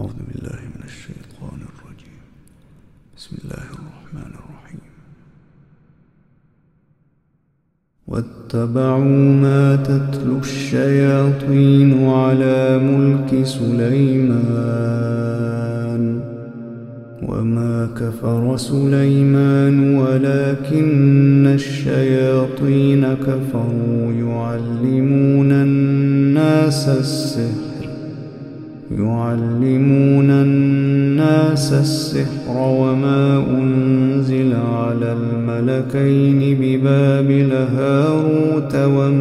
أعوذ بالله من الشيطان الرجيم. بسم الله الرحمن الرحيم. واتبعوا ما تتلو الشياطين على ملك سليمان وما كفر سليمان ولكن الشياطين كفروا يعلمون الناس السحر وما أنزل على الملكين ببابل هاروت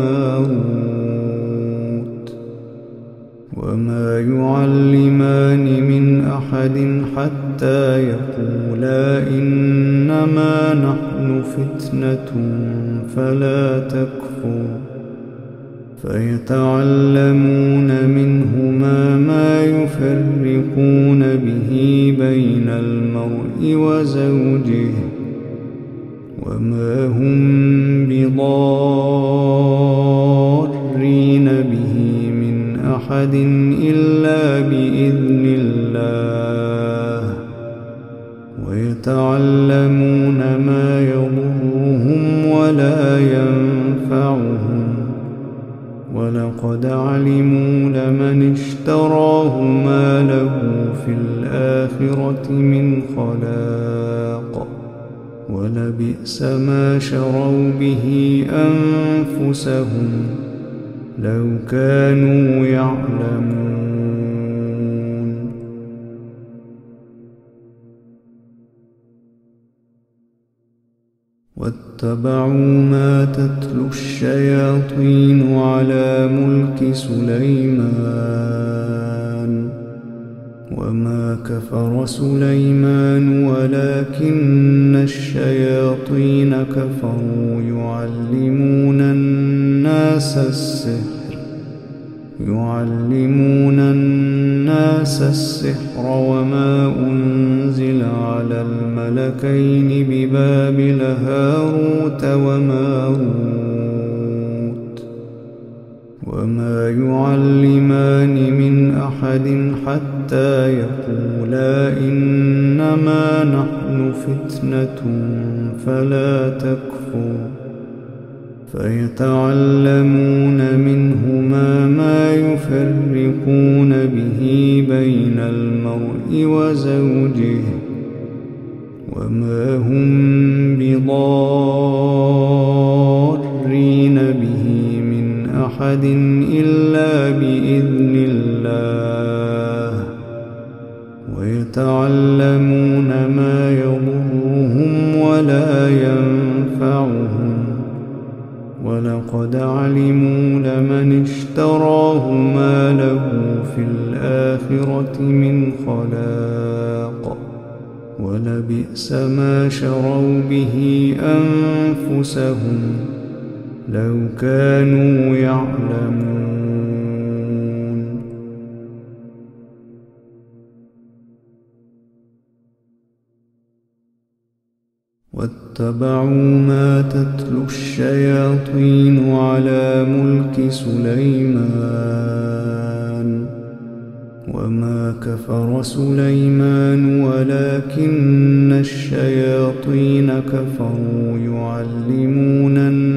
وماروت وما يعلمان من أحد حتى يقولا إنما نحن فتنة فلا تكفر فيتعلمون منهما ما يفرقون به بين المرء وزوجه وما هم بضارين به من أحد إلا بإذن الله ويتعلمون ما يضرهم ولا ينفعهم ولقد علموا لمن اشتراه ما له في الآخرة من خلاق ولبئس ما شروا به أنفسهم لو كانوا يعلمون. واتبعوا ما تتلو الشياطين على ملك سليمان وما كفر سليمان ولكن الشياطين كفروا يعلمون الناس السحر وما أنزل على الملكين ببابل هاروت وماروت وما يعلمان من أحد حتى يقولا إنما نحن فتنة فلا تكفر فيتعلمون منهما ما يفرقون به بين المرء وزوجه وما هم بضارين به من أحد إلا بإذن الله ويتعلمون ما يضرهم ولا ينفعهم ولقد علموا لمن اشتراه ما له في الآخرة من خلاق ولبئس ما شروا به أنفسهم لو كانوا يعلمون. واتبعوا ما تتلو الشياطين على ملك سليمان وما كفر سليمان ولكن الشياطين كفروا يعلمون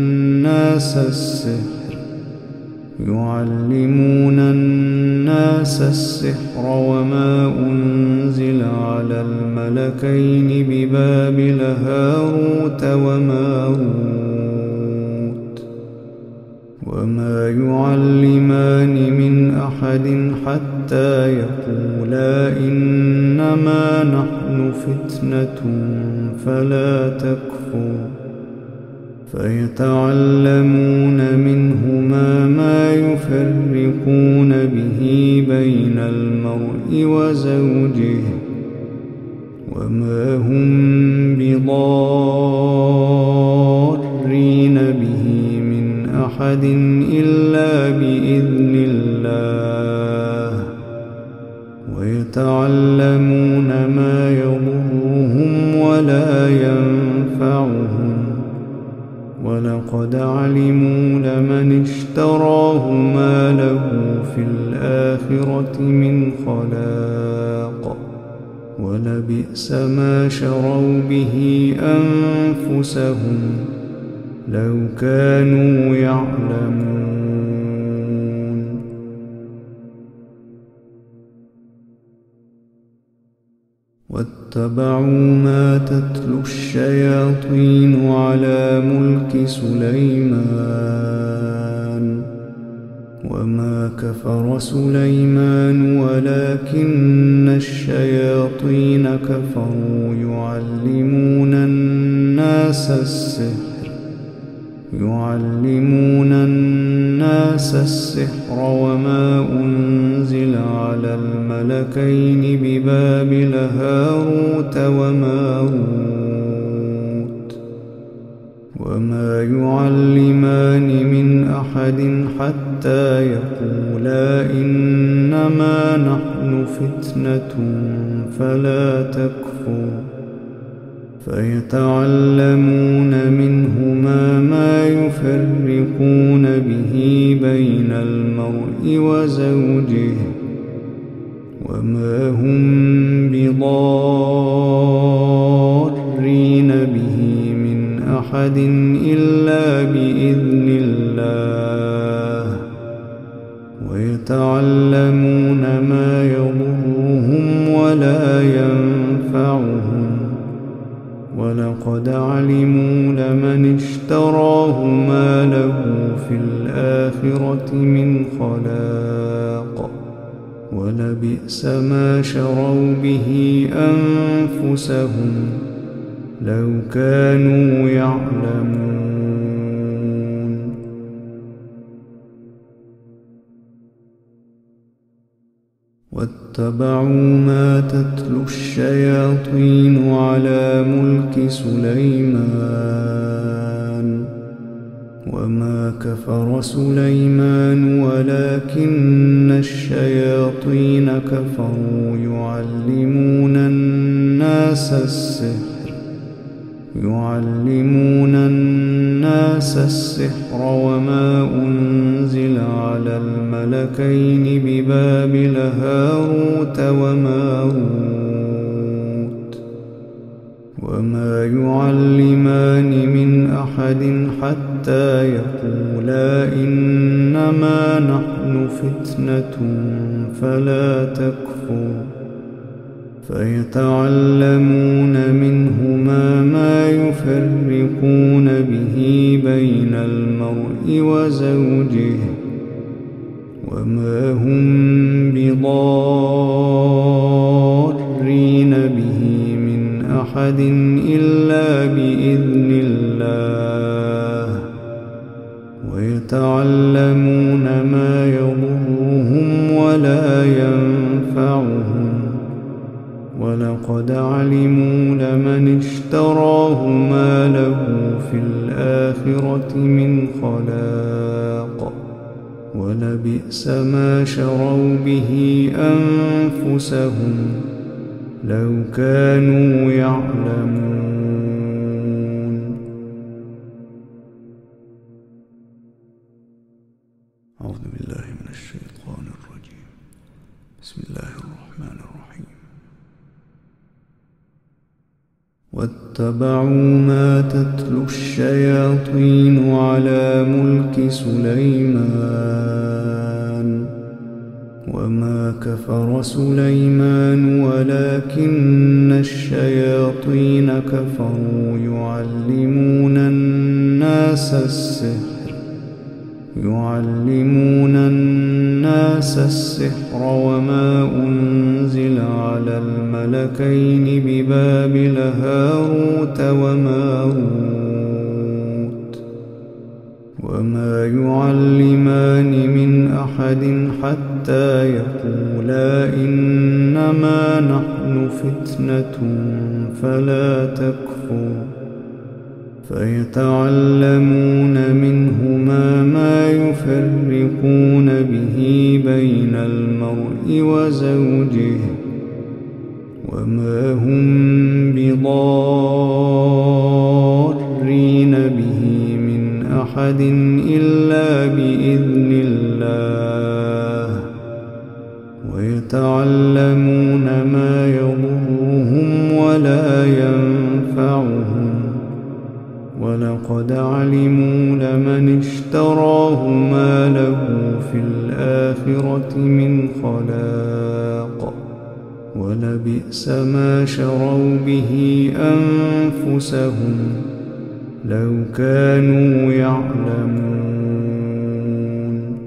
الناس السحر وما أنزل على الملكين ببابل هاروت وماروت وما يعلمان من أحد حتى يقولا إنما نحن فتنة فلا تكفر فيتعلمون منهما ما يفرقون به بين المرء وزوجه وما هم بضارين به من أحد إلا بإذن الله ويتعلمون ما يضرهم ولا ينفعهم ولقد علموا لمن اشتراه ما له في الآخرة من خلاق ولبئس ما شروا به أنفسهم لو كانوا يعلمون. واتبعوا ما تتلو الشياطين على ملك سليمان وما كفر سليمان ولكن الشياطين كفروا يعلمون الناس السحر وما أنزل على الملكين ببابل هاروت وماروت وما يعلمان من أحد حتى يقولا إنما نحن فتنة فلا تكفر فيتعلمون منهما ما يفرقون به بين المرء وزوجه وما هم بضارين به من أحد إلا بإذن الله ويتعلمون ما يضرهم ولا ينفعهم ولقد علموا لمن اشتراه ما له في الآخرة من خلاق ولبئس ما شروا به أنفسهم لو كانوا يعلمون. واتبعوا ما تتلو الشياطين على ملك سليمان وما كفر سليمان ولكن الشياطين كفروا يعلمون الناس السحر وما أنزل على الملكين ببابل هاروت وماروت وما يعلمان من أحد حتى يقولا إنما نحن فتنة فلا تكفر فيتعلمون منهما ما يفرقون به بين المرء وزوجه وما هم بضارين به من أحد إلا بإذن الله ويتعلمون ما يضرهم ولا ينفعهم ولقد علموا لمن اشتراه ما له في الآخرة من خلاق ولبئس ما شروا به أنفسهم لو كانوا يعلمون. أعوذ بالله من الشيطان الرجيم. بسم الله الرحمن الرحيم. واتبعوا ما تتلو الشياطين على ملك سليمان وما كفر سليمان ولكن الشياطين كفروا يعلمون الناس السحر وما أنزل على الملكين ببابل هاروت وماروت وما يعلمان من أحد حتى يقولا إنما نحن فتنة فلا تكفر فيتعلمون منهما ما يفرقون به بين المرء وزوجه وما هم بضارين به من أحد إلا بإذن الله ويتعلمون ما يضرهم ولا ينفعهم ولقد علموا لمن اشتراه ما له في الآخرة من خلاق ولبئس ما شروا به أنفسهم لو كانوا يعلمون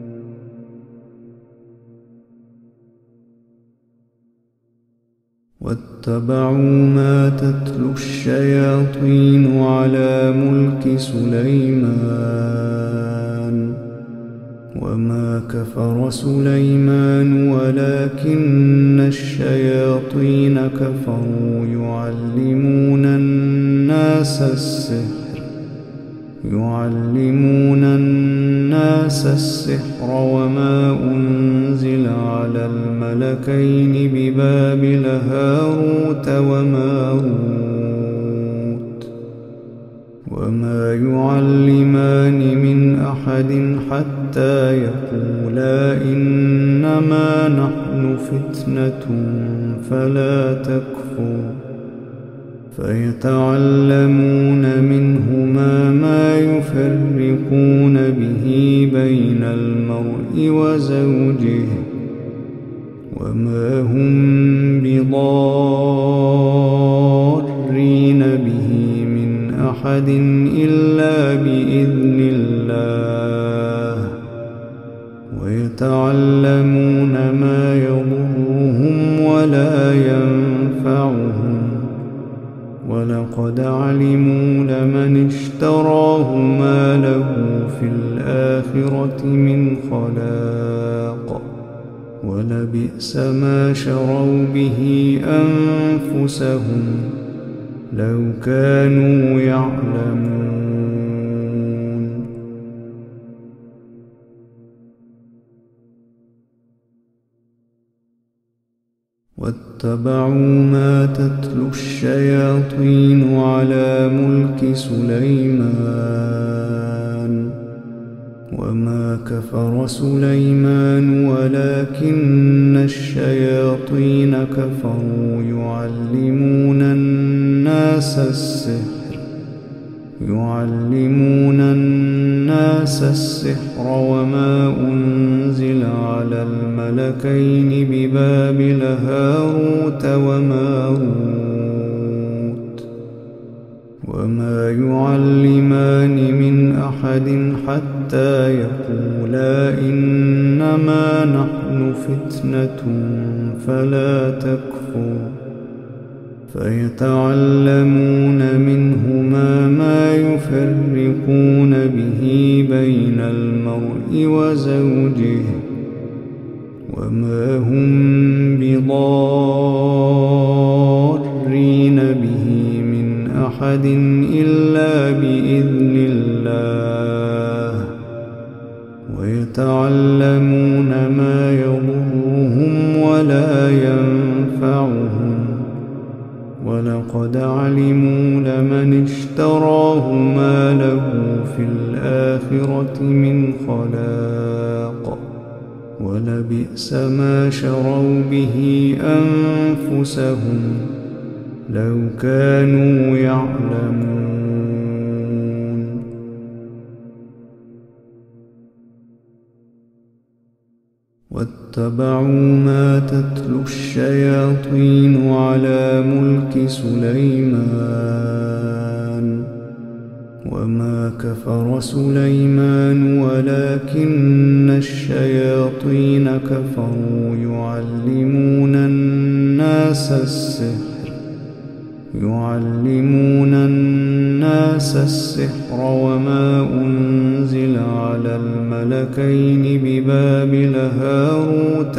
واتبعوا ما تتلو الشياطين على ملك سليمان وما كفر سليمان ولكن الشياطين كفروا يعلمون الناس السحر وما أنزل على الملكين ببابل هاروت وماروت وما يعلمان من أحد حتى يقولا إنما نحن فتنة فلا تكفر فيتعلمون منهما ما يفرقون به بين المرء وزوجه وما هم بضارين به من أحد إلا بإذن الله ويتعلمون ما يضرهم ولا ينفعهم ولقد علموا لمن اشتراه ما له في الآخرة من خلاق ولبئس ما شروا به أنفسهم لو كانوا يعلمون واتبعوا ما تتلو الشياطين على ملك سليمان وما كفر سليمان ولكن الشياطين كفروا يعلمون الناس السحر وما أنزل على الملكين ببابل هاروت وماروت وما يعلمان من أحد حتى يقولا إنما نحن فتنة فلا تكفر فيتعلمون منهما ما يفرقون به بين المرء وزوجه وما هم بضارين به من أحد إلا بإذن الله ويتعلمون ما يضرهم ولا ينفعهم ولقد علموا لمن اشتراه ما له في الآخرة من خلاق ولبئس ما شروا به أنفسهم لو كانوا يعلمون واتبعوا ما تتلو الشياطين على ملك سليمان وما كفر سليمان ولكن الشياطين كفروا يعلمون الناس السحر وما أنزل على الملكين ببابل هاروت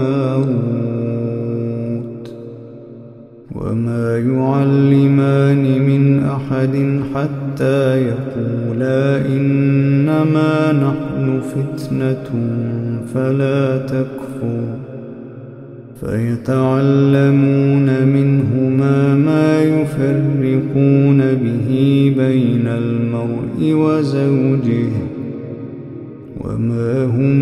وماروت وما يعلمان من أحد حتى يقولا إنما نحن فتنة فلا تكفر فيتعلمون منهما ما يفرقون به بين المرء وزوجه، وما هم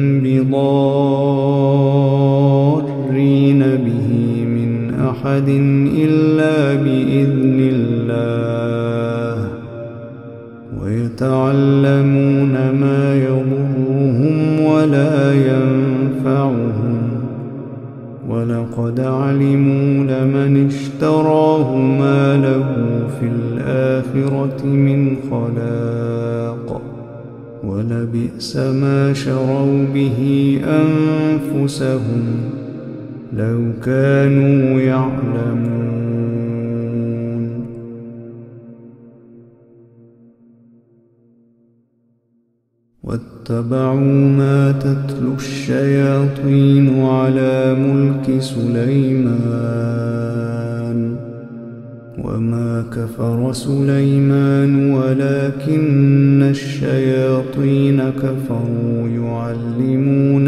بضارين به من أحد إلا بإذن الله، ويتعلمون ما يضرهم ولا ينفعهم، ولقد علموا لمن اشتراه ما له في الآخرة من خلاق، ولبئس ما شروا به أنفسهم لو كانوا يعلمون. واتبعوا ما تتلو الشياطين على ملك سليمان، وما كفر سليمان ولكن الشياطين كفروا يعلمون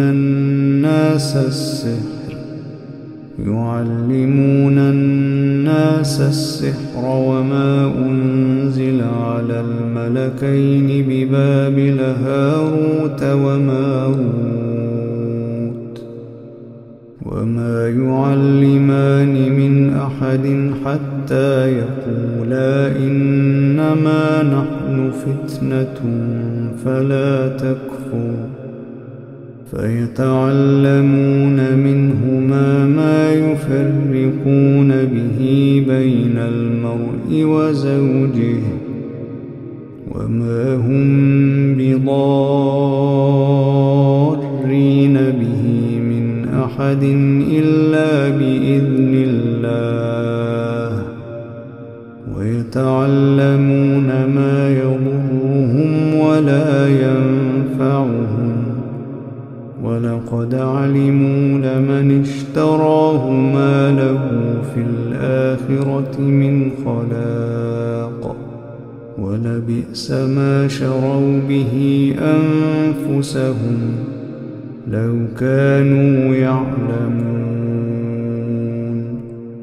الناس السحر وما أنزل على الملكين ببابل هاروت وماروت، وما يعلمان من أحد حتى يقولا إنما نحن فتنة فلا تكفر، فيتعلمون منهما ما يفرقون به بين المرء وزوجه، وما هم بضارين به من أحد إلا بإذن الله، ويتعلمون ما يضرهم ولا ينفعهم، ولقد علموا لمن اشتراه ما له في الآخرة من خلاق، ولبئس ما شروا به أنفسهم لو كانوا يعلمون.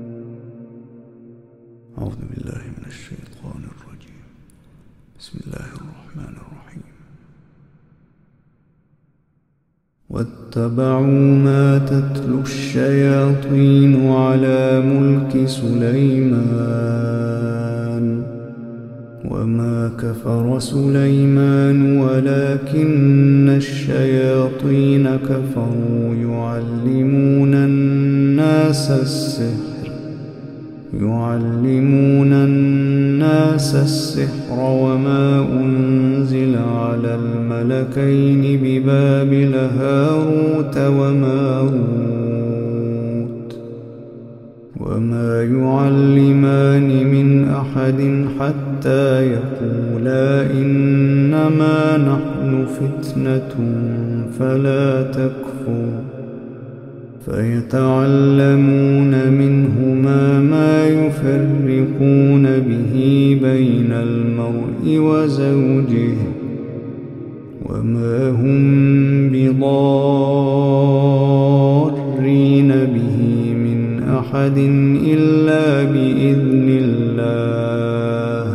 أعوذ بالله من الشيطان الرجيم. بسم الله الرحمن الرحيم. واتبعوا ما تتلو الشياطين على ملك سليمان، وما كفر سليمان ولكن الشياطين كفروا يعلمون الناس السحر وما أنزل على الملكين ببابل هاروت وماروت، وما يعلمان من أحد حتى يقولا إنما نحن فتنة فلا تكفر، فيتعلمون منهما ما يفرقون به بين المرء وزوجه، وما هم بضارين به من أحد إلا بإذن الله،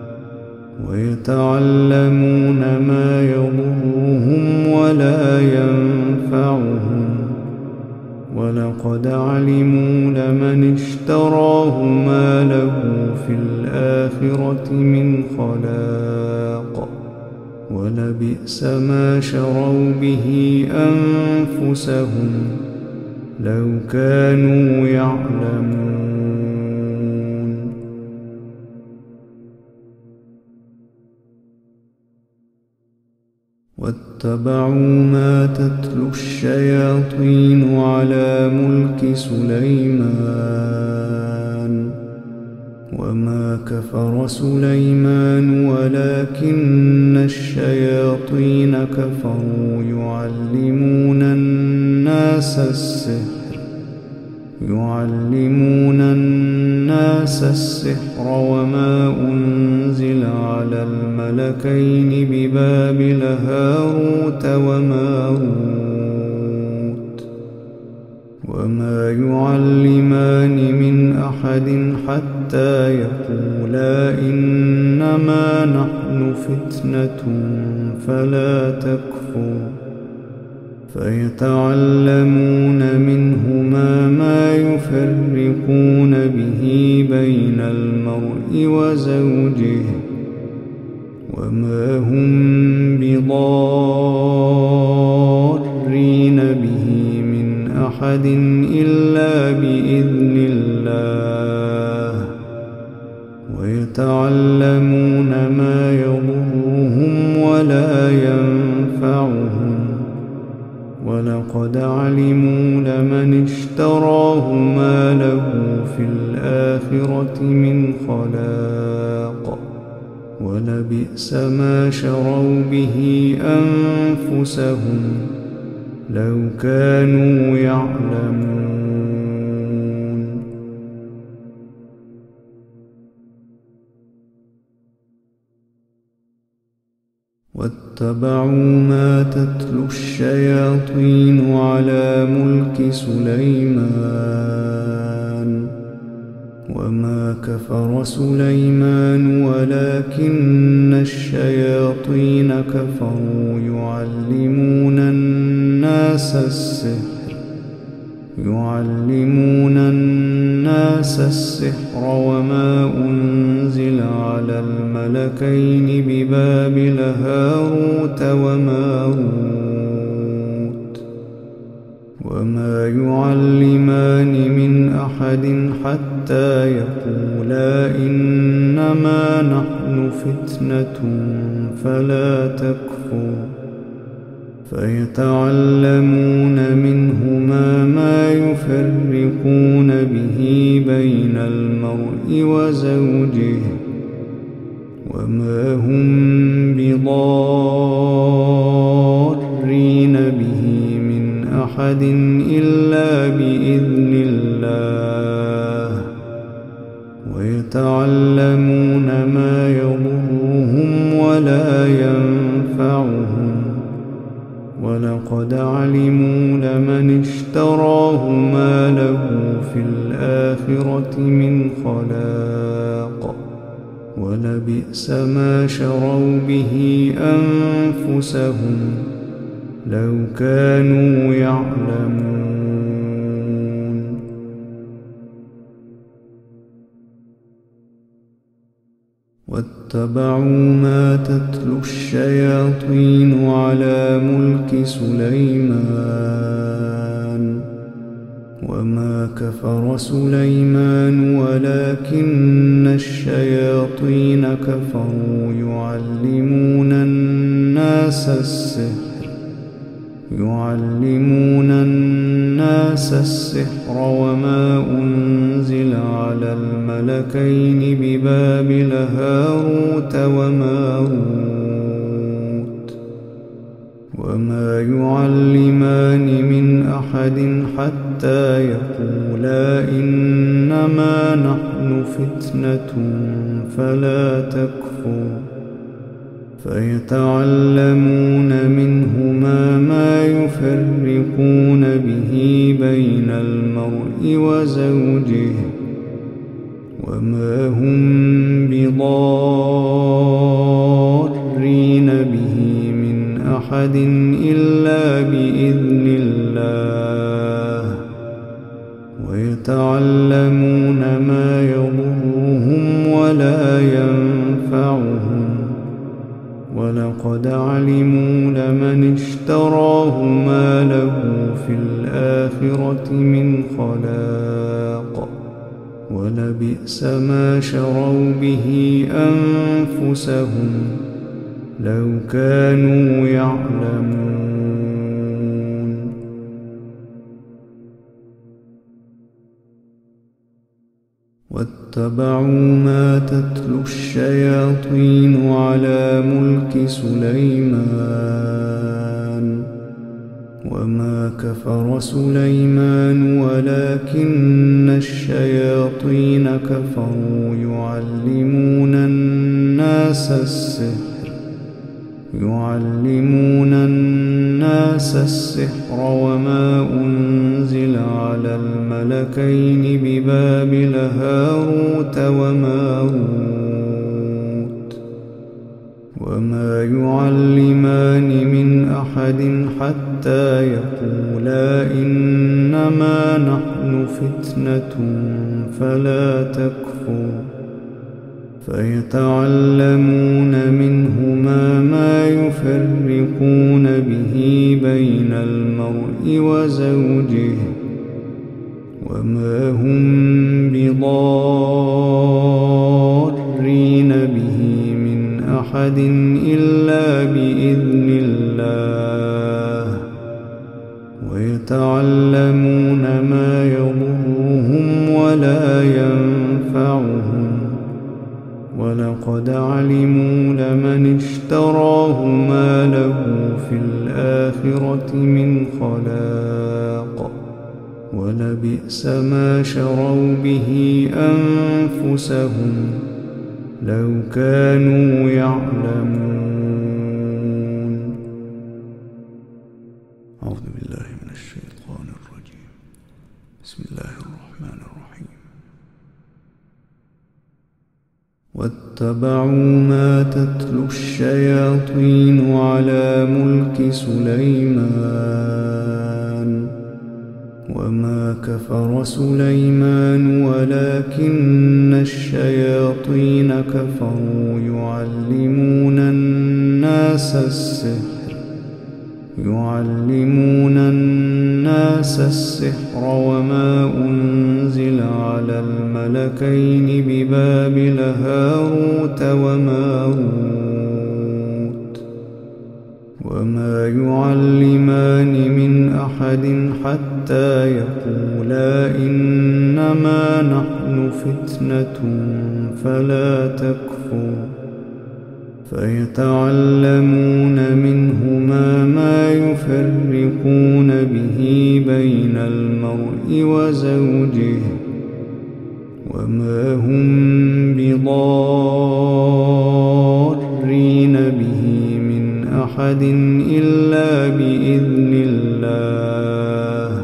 ويتعلمون ما يضرهم ولا ينفعهم، ولقد علموا لمن اشتراه ما له في الآخرة من خلاق، ولبئس ما شروا به أنفسهم لو كانوا يعلمون. واتبعوا ما تتلو الشياطين على ملك سليمان، وما كفر سليمان ولكن الشياطين كفروا يعلمون الناس السحر وما أنزل على الملكين ببابل هاروت وماروت، وما يعلمان من أحد حتى يقولا إنما نحن فتنة فلا تكفر فيتعلمون منهما ما يفرقون به بين المرء وزوجه وما هم بضارين به من أحد إلا بإذن الله ويتعلمون ما يضرهم ولا ينفعهم ولقد علموا لمن اشتراه ما له في الآخرة من خلاق ولبئس ما شروا به أنفسهم لو كانوا يعلمون واتبعوا ما تتلو الشياطين على ملك سليمان وما كفر سليمان ولكن الشياطين كفروا يعلمون الناس السحر وما أنزل على الملكين ببابل هاروت وماروت وما يعلمان من أحد حتى يقولا إنما نحن فتنة فلا تكفر فيتعلمون منهما ما يفرقون به بين المرء وزوجه وما هم بضارين به من أحد إلا بإذن الله ويتعلمون ما يضرهم ولا ينفعهم ولقد علموا لمن اشتراه ما له في الآخرة من خلاق ولبئس ما شروا به أنفسهم لو كانوا يعلمون واتبعوا ما تتلو الشياطين على ملك سليمان وما كفر سليمان ولكن الشياطين كفروا يعلمون الناس السحر وما أنزل على الملكين ببابل هاروت وماروت وما يعلمان من أحد حتى يقولا إنما نحن فتنة فلا تكفر فيتعلمون منهما ما يفرقون به بين المرء وزوجه وما هم بضارين به من أحد إلا بإذن الله ويتعلمون ما يضرهم ولا ينفعهم ولقد علموا لمن اشتراه ما له في الآخرة من خلاق ولبئس ما شروا به أنفسهم لو كانوا يعلمون واتبعوا ما تتلو الشياطين على ملك سليمان وما كفر سليمان ولكن الشياطين كفروا يعلمون الناس يعلمون الناس السحر وما أنزل على الملكين ببابل هاروت وماروت وما يعلمان من أحد حتى يقولا إنما نحن فتنة فلا تكفر فيتعلمون منهما ما يفرقون به بين المرء وزوجه وما هم بضارين به من أحد إلا بإذن الله ويتعلمون ما يضرهم ولا ينفعهم ولقد علموا لمن اشتراه ما له في الآخرة من خلاق ولبئس ما شروا به أنفسهم لو كانوا يعلمون. أعوذ بالله من الشيطان الرجيم. بسم الله الرحمن الرحيم. واتبعوا ما تتلو الشياطين على ملك سليمان وما كفر سليمان ولكن الشياطين كفروا يعلمون الناس السحر وما أنزل على الملكين ببابل هاروت وماروت وما يعلمان من أحد حتى يقولا إنما نحن فتنة فلا تكفر فيتعلمون منهما ما يفرقون به بين المرء وزوجه وما هم بضارين به من أحد إلا بإذن الله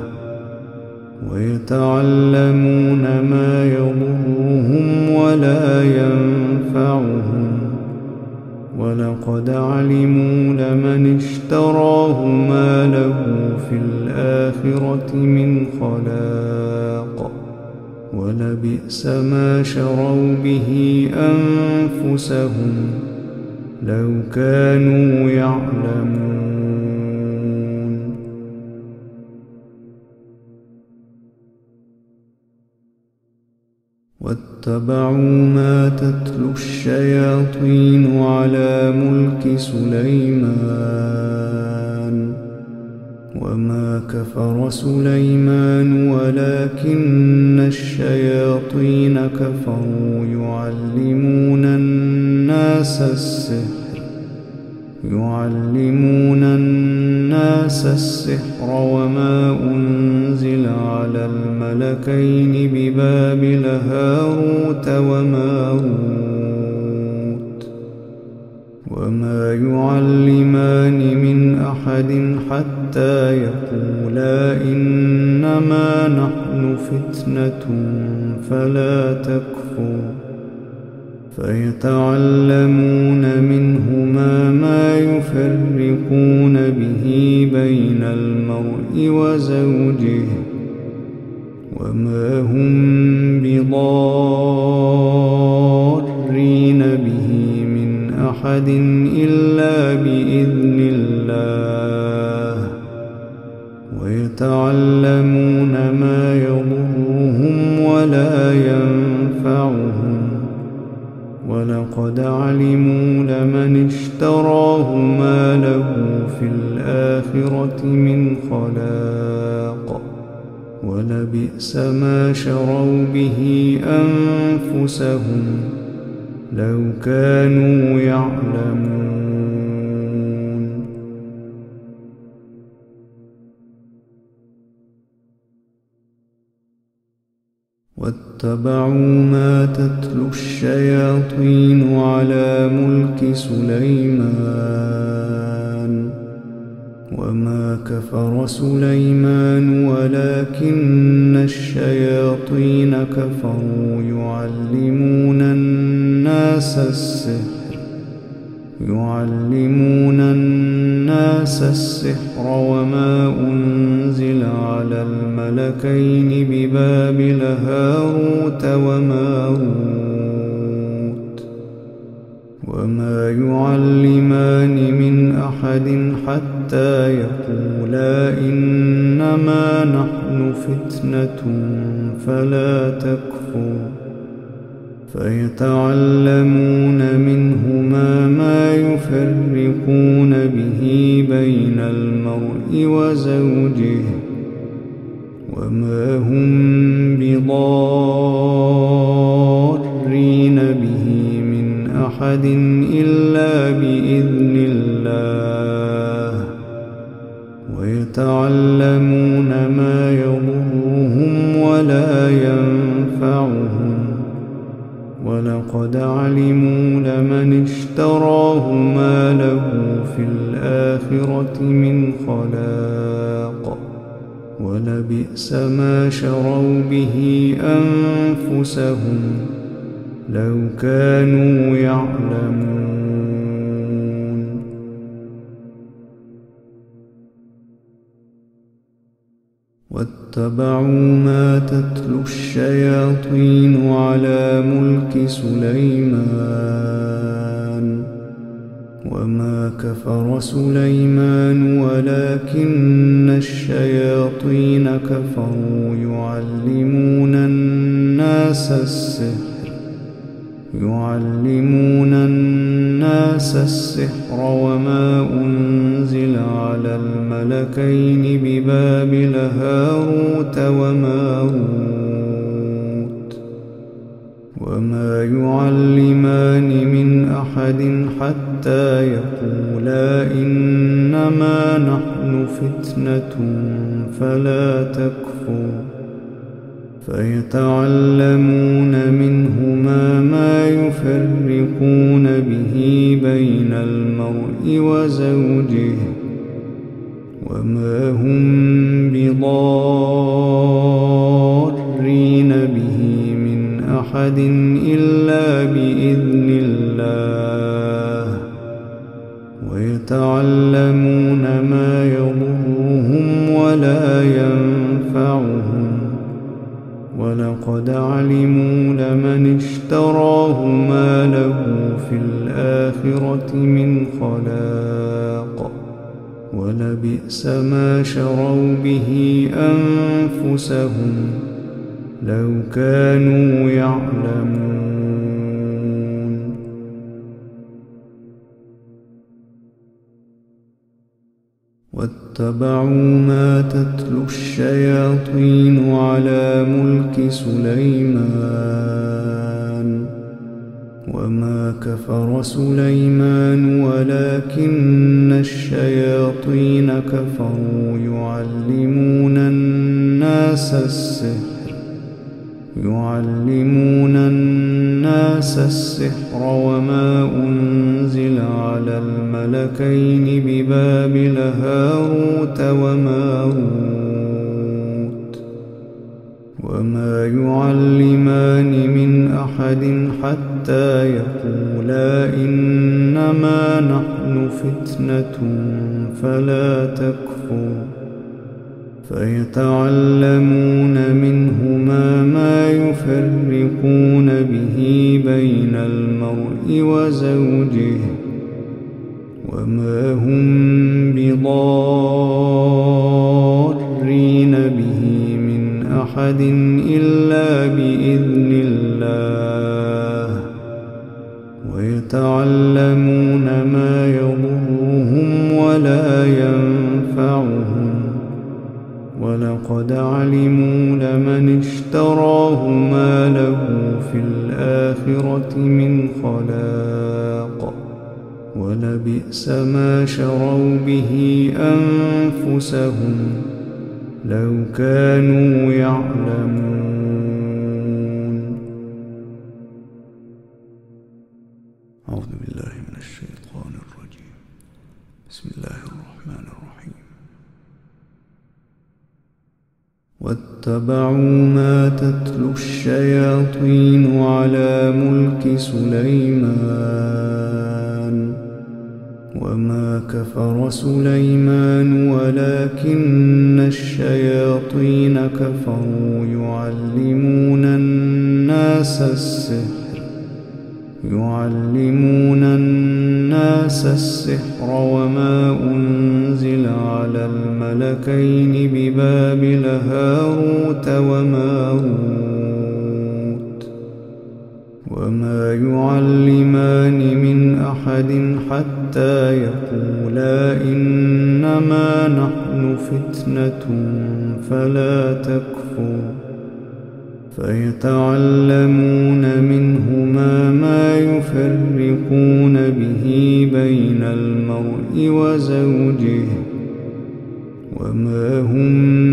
ويتعلمون ما يضرهم ولا ينفعهم ولقد علموا لمن اشتراه ما له في الآخرة من خلاق ولبئس ما شروا به أنفسهم لو كانوا يعلمون. واتبعوا ما تتلو الشياطين على ملك سليمان وما كفر سليمان ولكن الشياطين كفروا يعلمون الناس السحر وما أنزل على الملكين ببابل هاروت وماروت وما يعلمان من أحد حتى يقولا إنما نحن فتنة فلا تكفر فيتعلمون منهما ما يفرقون به بين المرء وزوجه وما هم بضارين به من أحد إلا بإذن الله ويتعلمون ما يضرهم ولا ينفعهم ولقد علموا لمن اشتراه ما له في الآخرة من خلاق ولبئس ما شروا به أنفسهم لو كانوا يعلمون. واتبعوا ما تتلو الشياطين على ملك سليمان وما كفر سليمان ولكن الشياطين كفروا يعلمون الناس السحر وما أنزل على الملكين ببابل هاروت وماروت وما يعلمان من أحد حتى يقولا إنما نحن فتنة فلا تكفر فيتعلمون منهما ما يفرقون به بين المرء وزوجه وما هم بضارين به من أحد إلا بإذن الله ويتعلمون ما يضرهم ولا ينفعهم ولقد علموا لمن اشتراه ما له في الآخرة من خلاق ولبئس ما شروا به أنفسهم لو كانوا يعلمون واتبعوا ما تتلو الشياطين على ملك سليمان وما كفر سليمان ولكن الشياطين كفروا يعلمون الناس السحر وما أنزل على الملكين ببابل هاروت وماروت وما يعلمان من أحد حتى يقولا إنما نحن فتنة فلا تكفر فيتعلمون منهما ما يفرقون به بين المرء وزوجه وما هم بضارين به من أحد إلا بإذن الله ويتعلمون ما يضرهم ولا ينفعهم ولقد علموا لمن اشتراه ما له في الآخرة من خلاق ولبئس ما شروا به أنفسهم لو كانوا يعلمون واتبعوا ما تتلو الشياطين على ملك سليمان وما كفر سليمان ولكن الشياطين كفروا يعلمون الناس السحر وما أنزل على الملكين ببابل هاروت وماروت وما يعلمان من أحد حتى يقولا إنما نحن فتنة فلا تكفر فيتعلمون منهما ما يفرقون به بين المرء وزوجه وما هم بضارين به من أحد إلا بإذن الله ويتعلمون ما يضرهم ولا ينفعهم ولقد علموا لمن اشتراه ما له في الآخرة من خلاق ولبئس ما شروا به أنفسهم لو كانوا يعلمون بسم الله الرحمن الرحيم. واتبعوا ما تتلو الشياطين على ملك سليمان وما كفر سليمان ولكن الشياطين كفروا يعلمون الناس السحر وما أنزل على الملكين ببابل هاروت وماروت وما يعلمان من أحد حتى يقولا إنما نحن فتنة فلا تكفر فيتعلمون منهما ما يفرقون به بين المرء وزوجه وما هم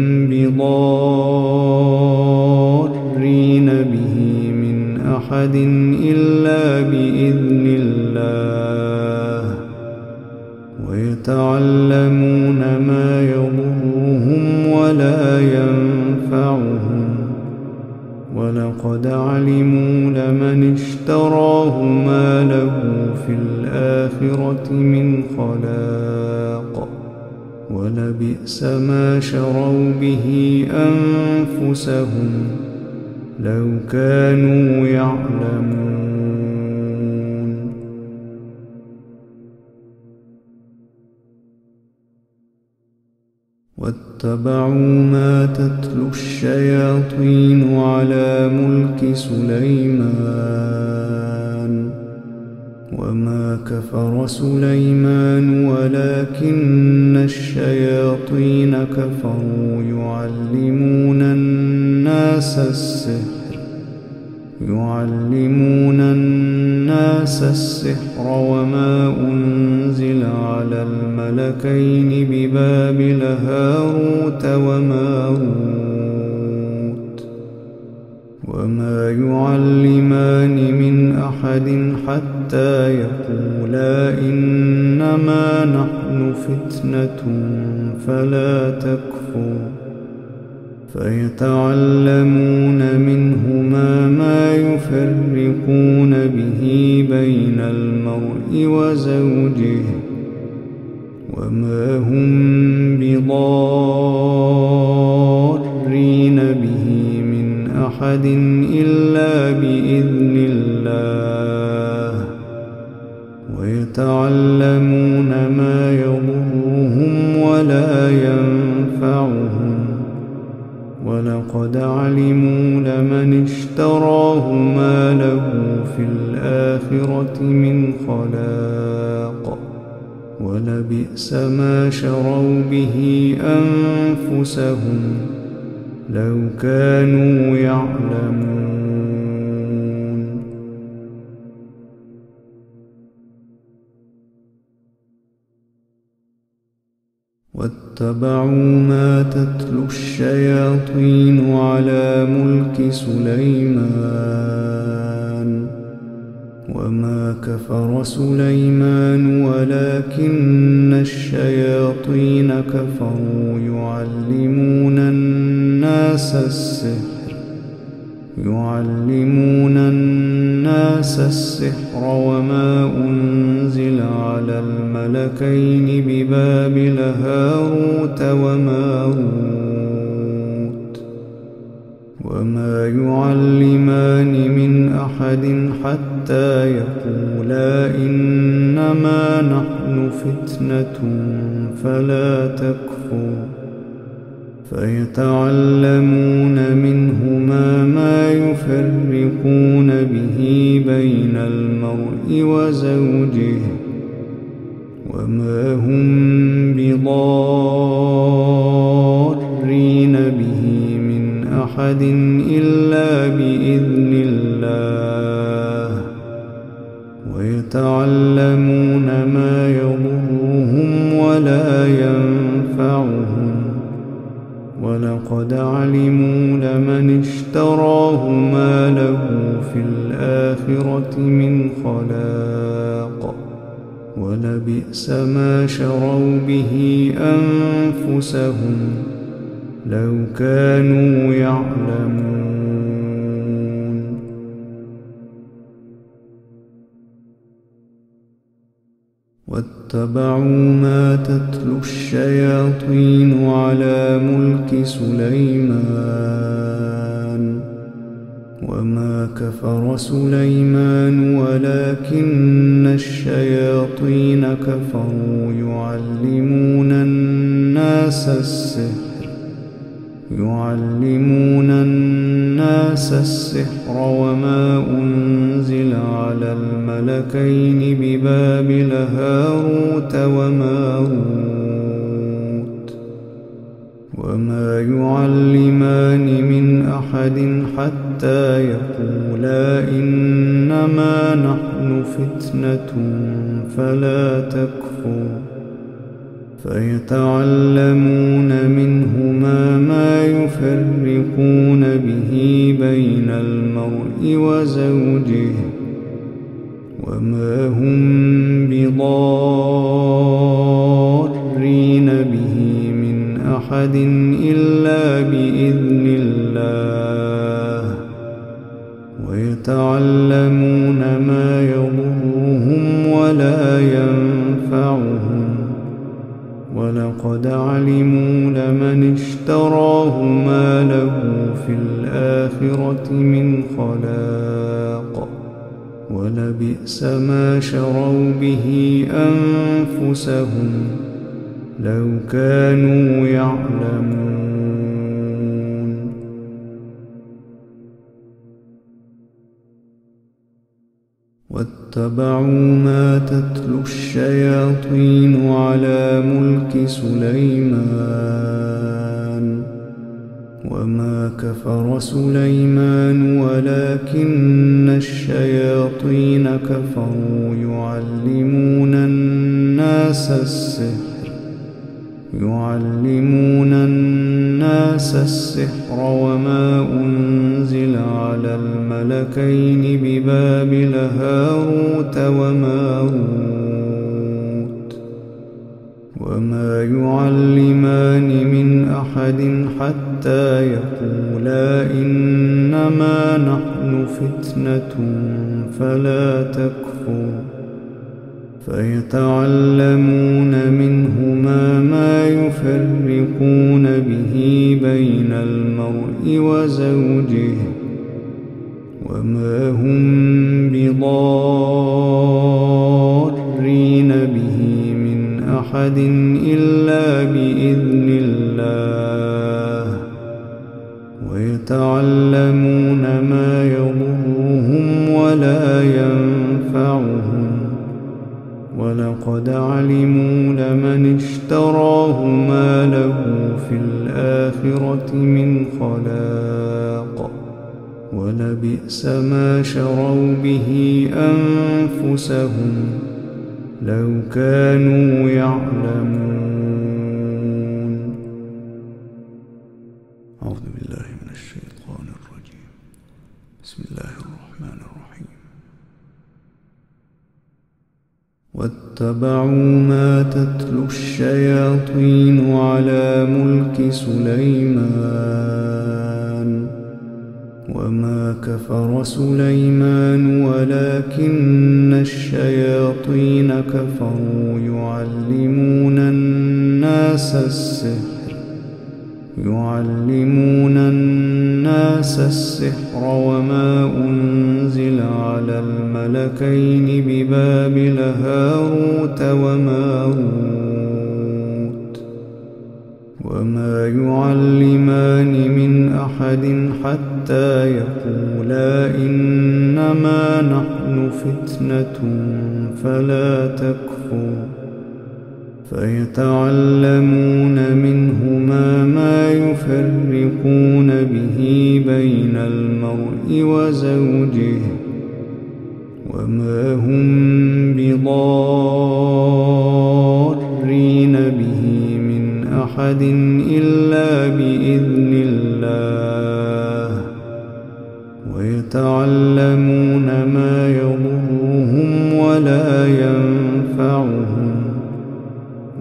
بضارين به من أحد إلا بإذن الله ويتعلمون ما يضرهم ولا ينفعهم ولقد علموا لمن اشتراه ما له في الآخرة من خلاق ولبئس ما شروا به أنفسهم لو كانوا يعلمون. واتبعوا ما تتلو الشياطين على ملك سليمان وما كفر سليمان ولكن الشياطين كفروا يعلمون الناس السحر وما أنزل على الملكين ببابل هاروت وماروت وما يعلمان من أحد حتى يقولا إنما نحن فتنة فلا تكفر فيتعلمون منهما ما يفرقون به بين المرء وزوجه وما هم بضارين به من أحد إلا بإذن الله ويتعلمون ما يضرهم ولا ينفعهم ولقد علموا لمن اشتراه ما له في الآخرة من خلاق ولبئس ما شروا به أنفسهم لو كانوا يعلمون. واتبعوا ما تتلو الشياطين على ملك سليمان وما كفر سليمان ولكن الشياطين كفروا يعلمون الناس السحر وما أنزل على الملكين ببابل هاروت وماروت وما يعلمان من أحد حتى يقولا إنما نحن فتنة فلا تكفر فيتعلمون منهما ما يفرقون به بين المرء وزوجه وما هم بضارين به من أحد إلا بإذن الله ويتعلمون ما يضرهم ولا ينفعهم ولقد علموا لمن اشتراه ما له في الآخرة من خلاق ولبئس ما شروا به أنفسهم لو كانوا يعلمون. واتبعوا ما تتلو الشياطين على ملك سليمان وما كفر سليمان ولكن الشياطين كفروا يعلمون الناس السحر وما أنزل على الملكين ببابل هاروت وماروت وما يعلمان من أحد حتى يقولا إنما نحن فتنة فلا تكفر فيتعلمون منهما ما يفرقون به بين المرء وزوجه وما هم بضارين به من أحد إلا بإذن الله ويتعلمون ما يضرهم ولا ينفعهم ولقد علموا لمن اشتراه ما له في الآخرة من خلاق ولبئس ما شروا به أنفسهم لو كانوا يعلمون. واتبعوا ما تتلو الشياطين على ملك سليمان وما كفر سليمان ولكن الشياطين كفروا يعلمون الناس السحر وما أنزل على الملكين ببابل هاروت وماروت وما يعلمان من أحد حتى يقولا إنما نحن فتنة فلا تكفر فيتعلمون منهما ما يفرقون به بين المرء وزوجه وما هم بضارين به من أحد إلا بإذن الله ويتعلمون ما يضرهم ولا ينفعهم ولقد علموا لمن اشتراه ما له في الآخرة من خلاق ولبئس ما شروا به أنفسهم لو كانوا يعلمون. أعوذ بالله من الشيطان الرجيم. بسم الله الرحمن الرحيم. واتبعوا ما تتلو الشياطين على ملك سليمان وما كفر سليمان ولكن الشياطين كفروا يعلمون الناس السحر وما أنزل على الملكين ببابل هاروت وماروت وما يعلمان من أحد حتى يقولا إنما نحن فتنة فلا تكفر فيتعلمون منهما ما يفرقون به بين المرء وزوجه وما هم بضارين به من أحد إلا بإذن الله ويتعلمون ما يضرهم ولا ينفعهم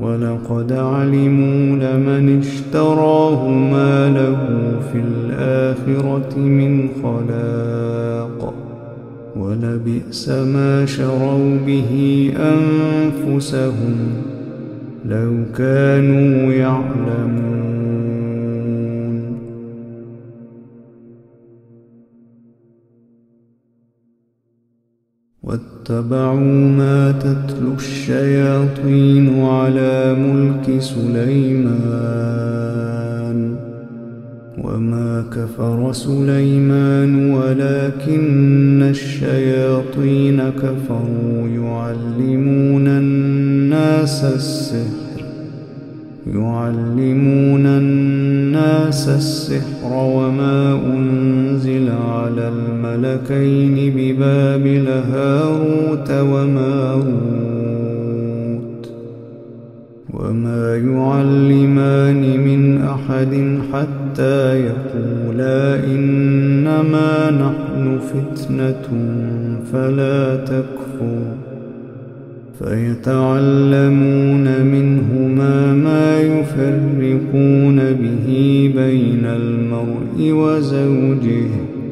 ولقد علموا لمن اشتراه ما له في الآخرة من خلاق ولبئس ما شروا به أنفسهم لو كانوا يعلمون. واتبعوا ما تتلو الشياطين على ملك سليمان وما كفر سليمان ولكن الشياطين كفروا يعلمون الناس السحر وما أنزل على الملكين ببابل هاروت وماروت وما يعلمان من أحد حتى يقولا إنما نحن فتنة فلا تكفر فيتعلمون منهما ما يفرقون به بين المرء وزوجه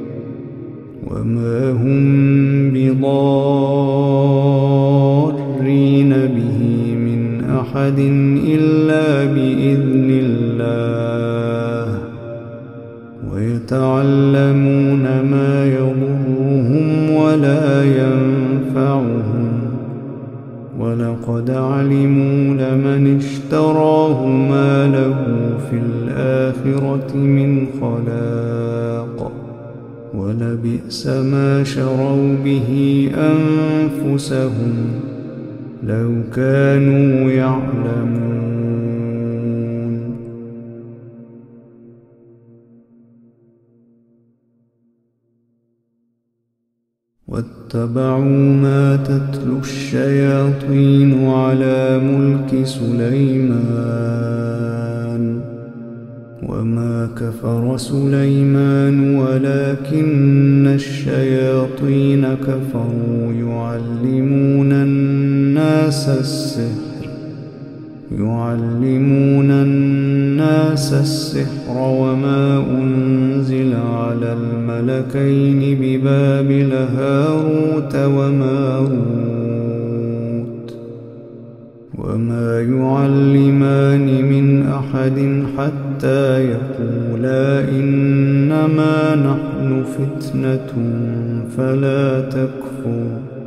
وما هم بضارين به من أحد إلا بإذن الله ويتعلمون ما يضرهم ولا ينفعهم ولقد علموا لمن اشتراه ما له في الآخرة من خلاق ولبئس ما شروا به أنفسهم لو كانوا يعلمون. واتبعوا ما تتلو الشياطين على ملك سليمان وما كفر سليمان ولكن الشياطين كفروا يعلمون الناس السحر وما أنزل على الملكين ببابل هاروت وماروت وما يعلمان من أحد حتى يقولا إنما نحن فتنة فلا تكفر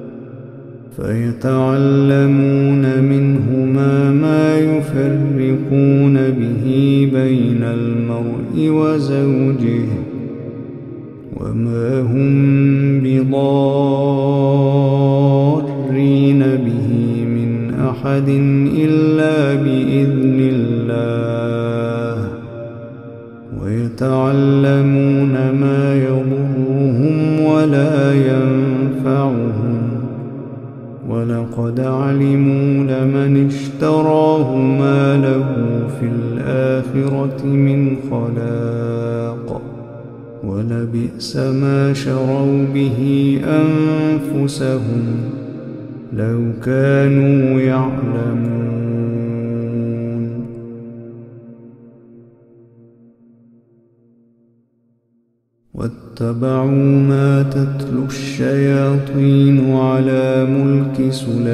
فيتعلمون منهما ما يفرقون به بين المرء وزوجه وما هم بضارين به من أحد إلا بإذن الله ويتعلمون ما يضرهم ولا ينفعهم ولقد علموا لمن اشتراه ما له في الآخرة من خلاق ولبئس ما شروا به أنفسهم لو كانوا يعلمون. واتبعوا ما تتلو الشياطين على ملك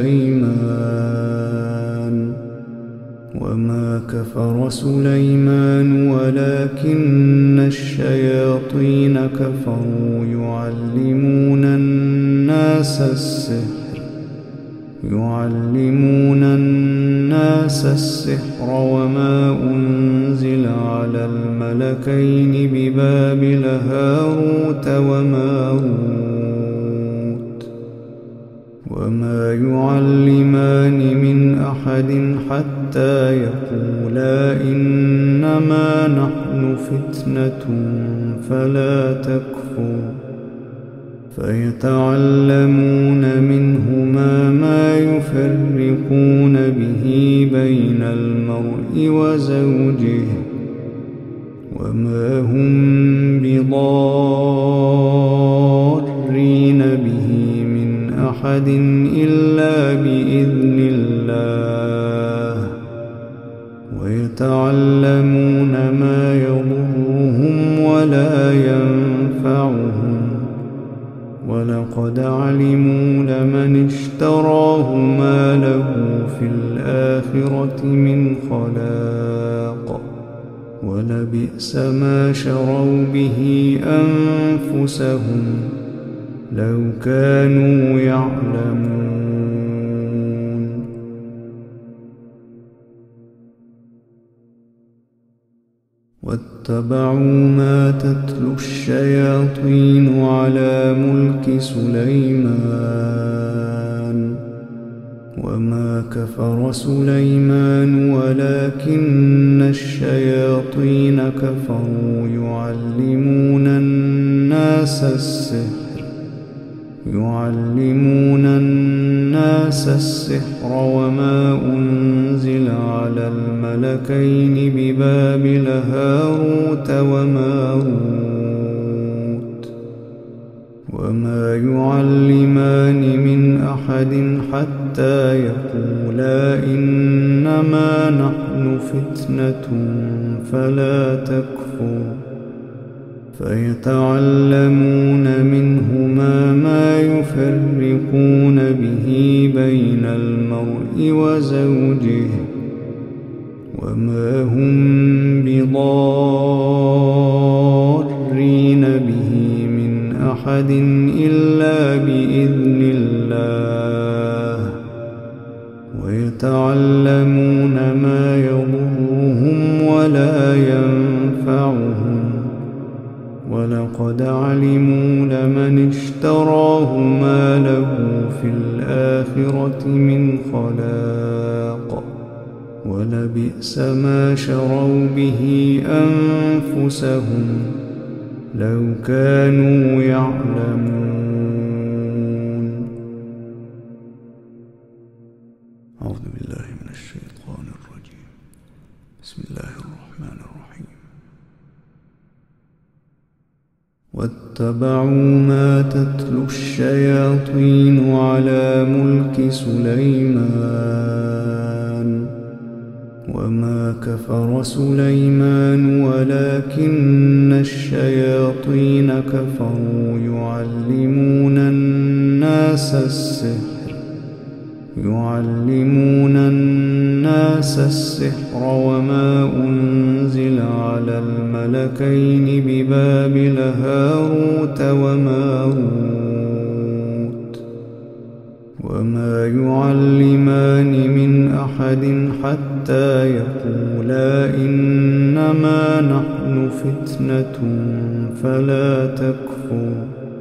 سليمان وما كفر سليمان ولكن الشياطين كفروا يعلمون الناس السحر وما أنزل على الملكين ببابل هاروت وماروت وما يعلمان من أحد حتى يقولا إنما نحن فتنة فلا تكفر فيتعلمون منهما ما يفرقون به بين المرء وزوجه وما هم بضارين به من أحد إلا بإذن الله ويتعلمون ما يضرهم ولا ينفعهم ولقد علموا لمن اشتراه ما له في الآخرة من خلاق ولبئس ما شروا به أنفسهم لو كانوا يعلمون واتبعوا ما تتلو الشياطين على ملك سليمان وما كفر سليمان ولكن الشياطين كفروا يعلمون الناس السحر وما أنزل على الملكين ببابل هاروت وماروت وما يعلمان من أحد حتى يقولا إنما نحن فتنة فلا تكفر فيتعلمون منهما ما يفرقون به بين المرء وزوجه وما هم بضارين به من أحد إلا بإذن الله ويتعلمون ما يضرهم ولا ينفعهم ولقد علموا لمن اشتراه ما له في الآخرة من خلاق ولبئس ما شروا به أنفسهم لو كانوا يعلمون. أعوذ بالله من الشيطان الرجيم. بسم الله الرحمن الرحيم. واتبعوا ما تتلو الشياطين على ملك سليمان وما كفر سليمان ولكن الشياطين كفروا يعلمون الناس السحر وما أنزل على الملكين ببابل هاروت وماروت وما يعلمان من أحد حتى يقولا إنما نحن فتنة فلا تكفر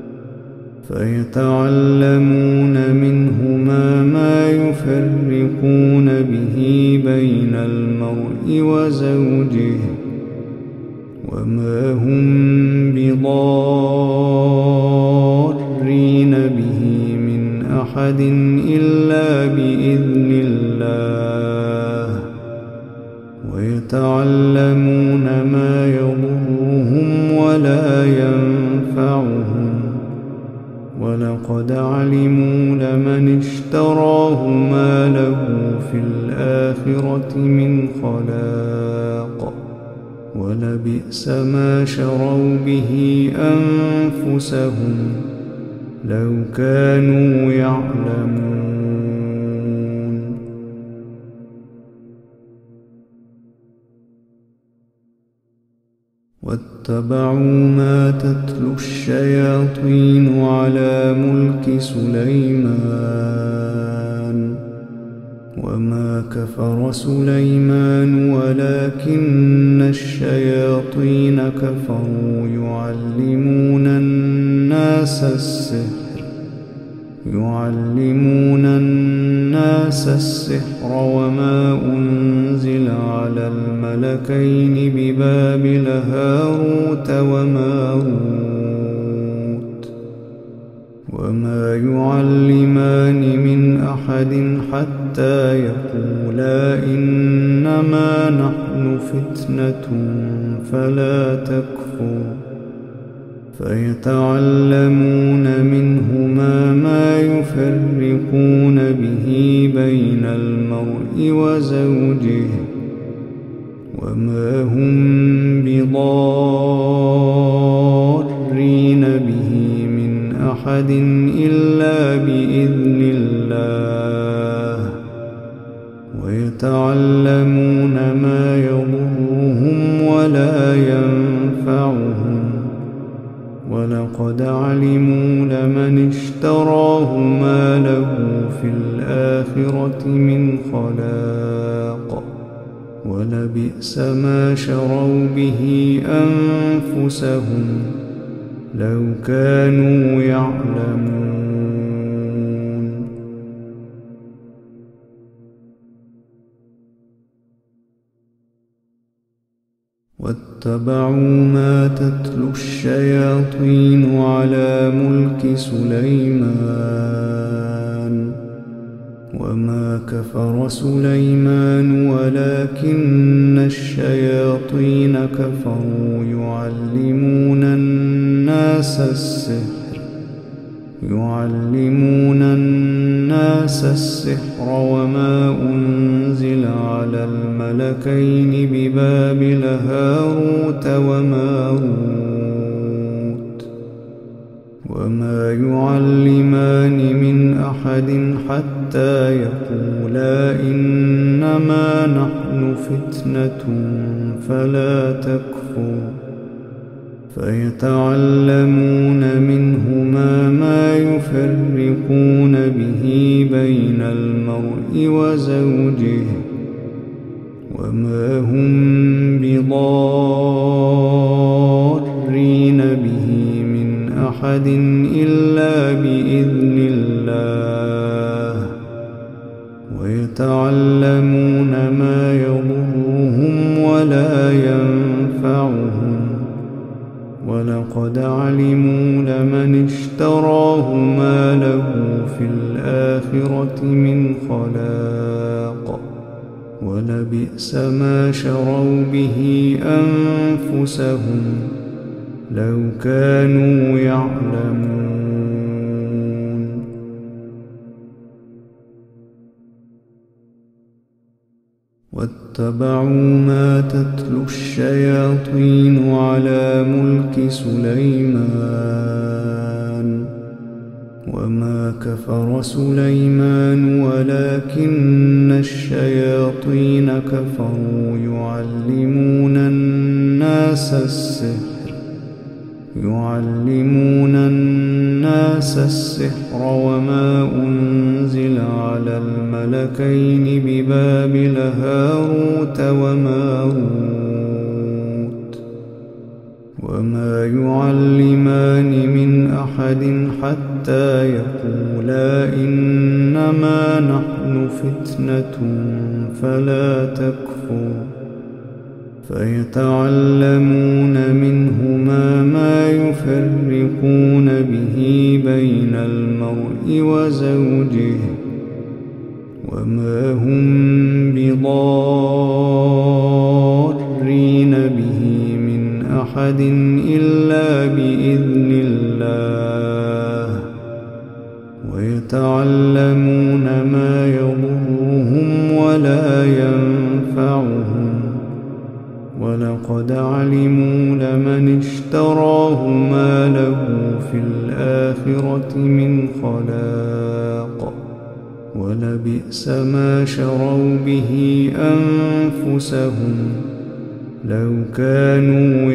فيتعلمون منهما ما يفرقون به بين المرء وزوجه وما هم بضارين به من أحد إلا بإذن الله ويتعلمون ما يضرهم ولا ينفعهم ولقد علموا لمن اشتراه ما له في الآخرة من خلاق ولبئس ما شروا به أنفسهم لو كانوا يعلمون. واتبعوا ما تتلو الشياطين على ملك سليمان وما كفر سليمان ولكن الشياطين كفروا يعلمون الناس السحر وما أنزل على الملكين ببابل هاروت وماروت وما يعلمان من أحد حتى يقولا إنما نحن فتنة فلا تكفر فيتعلمون منهما ما يفرقون به بين المرء وزوجه وما هم بضارين به من أحد إلا بإذن الله، ويتعلمون ما يضرهم ولا ينفعهم، ولقد علموا لمن اشتراه ما له في الآخرة من خلاق، ولبئس ما شروا به أنفسهم لو كانوا يعلمون. واتبعوا ما تتلو الشياطين على ملك سليمان، وما كفر سليمان ولكن الشياطين كفروا يعلمون الناس السحر وما أنزل على الملكين ببابل هاروت وماروت، وما يعلمان من أحد حتى يقولا إنما نحن فتنة فلا تكفر، فيتعلمون منهما ما يفرقون به بين المرء وزوجه، وما هم بضارين به من أحد إلا بإذن الله، ويتعلمون ما يضرهم ولا ينفعهم، ولقد علموا لمن اشتراه ما له في الآخرة من خلاق، ولبئس ما شروا به أنفسهم لو كانوا يعلمون. واتبعوا ما تتلو الشياطين على ملك سليمان، وما كفر سليمان ولكن الشياطين كفروا يعلمون الناس السحر وما أنزل على الملكين ببابل هاروت وماروت، وما يعلمان من أحد حتى يقولا إنما نحن فتنة فلا تكفر، فيتعلمون منهما ما يفرقون به بين المرء وزوجه، وما هم بضارين به من أحد إلا بإذن الله، ويتعلمون ما يضرهم ولا ينفعهم، ولقد علموا لمن اشتراه ما له في الآخرة من خلاق، ولبئس ما شروا به أنفسهم لو كانوا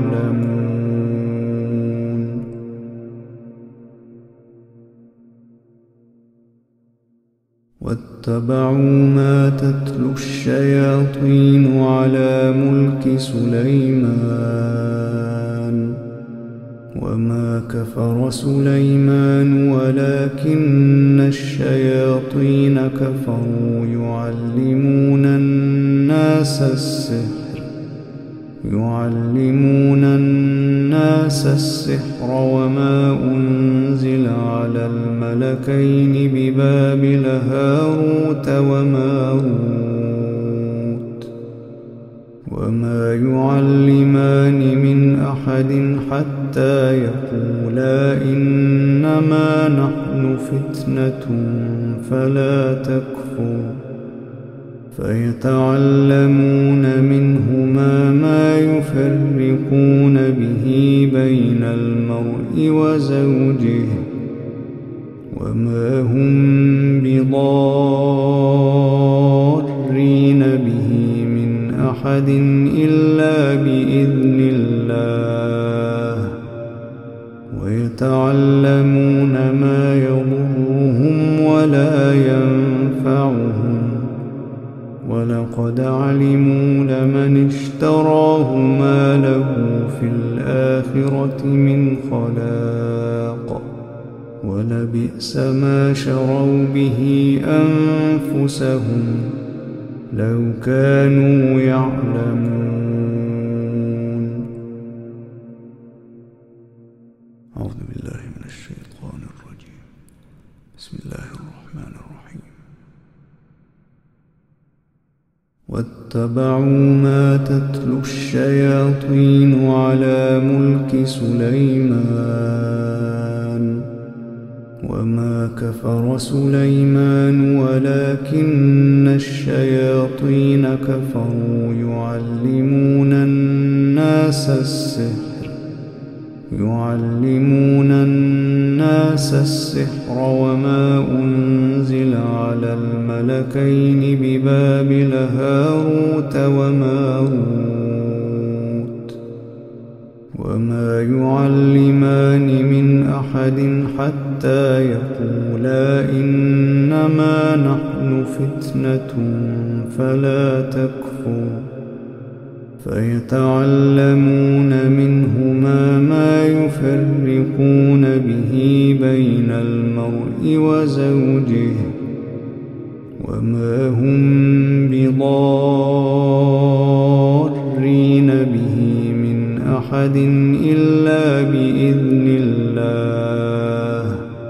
يعلمون. واتبعوا ما تتلو الشياطين على ملك سليمان، وما كفر سليمان ولكن الشياطين كفروا يعلمون الناس السحر وما أنزل على الملكين ببابل هاروت وماروت، وما يعلمان من أحد حتى يقولا إنما نحن فتنة فلا تكفر، فيتعلمون منهما ما يفرقون به بين المرء وزوجه، وما هم بضارين به من أحد إلا بإذن الله، ويتعلمون ما يضرهم ولا ينفعهم، ولقد علموا لمن اشتراه ما له في الآخرة من خلاق، ولبئس ما شروا به أنفسهم لو كانوا يعلمون. أعوذ بالله من الشيطان الرجيم. بسم الله الرحمن الرحيم. واتبعوا ما تتلو الشياطين على ملك سليمان، وما كفر سليمان ولكن الشياطين كفروا يعلمون الناس السحر وما أنزل على الملكين ببابل هاروت وماروت، وما يعلمان من أحد حتى يقولا إنما نحن فتنة فلا تكفر، فيتعلمون منهما ما يفرقون به بين المرء وزوجه، وما هم بضارين به من أحد إلا بإذن الله،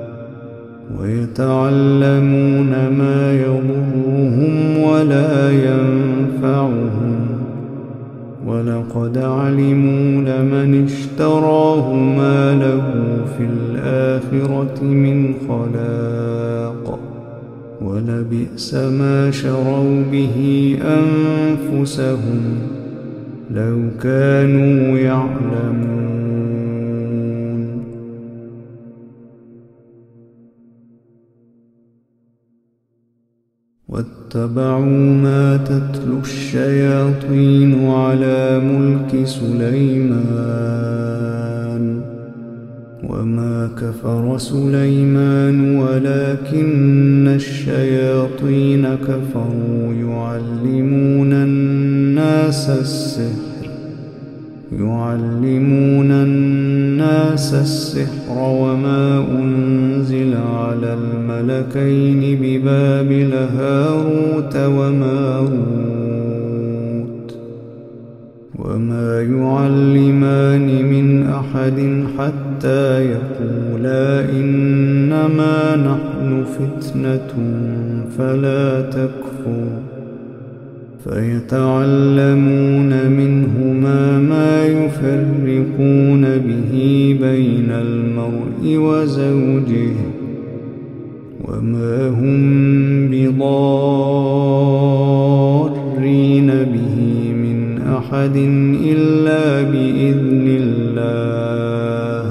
ويتعلمون ما يضرهم ولا ينفعهم، ولقد علموا لمن اشتراه ما له في الآخرة من خلاق، ولبئس ما شروا به أنفسهم لو كانوا يعلمون. واتبعوا ما تتلو الشياطين على ملك سليمان، وما كفر سليمان ولكن الشياطين كفروا يعلمون الناس السحر وما أنزل على الملكين ببابل هاروت وماروت، وما يعلمان من أحد حتى يقولا إنما نحن فتنة فلا تكفر، فيتعلمون منهما ما يفرقون به بين المرء وزوجه، وما هم بضارين به من أحد إلا بإذن الله،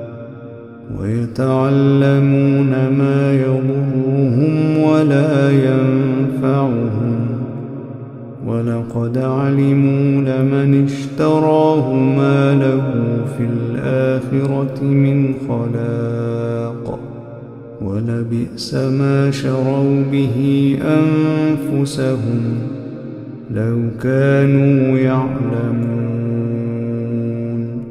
ويتعلمون ما يضرهم ولا ينفعهم، ولقد علموا لمن اشتراه ما له في الآخرة من خلاق، ولبئس ما شروا به أنفسهم لو كانوا يعلمون.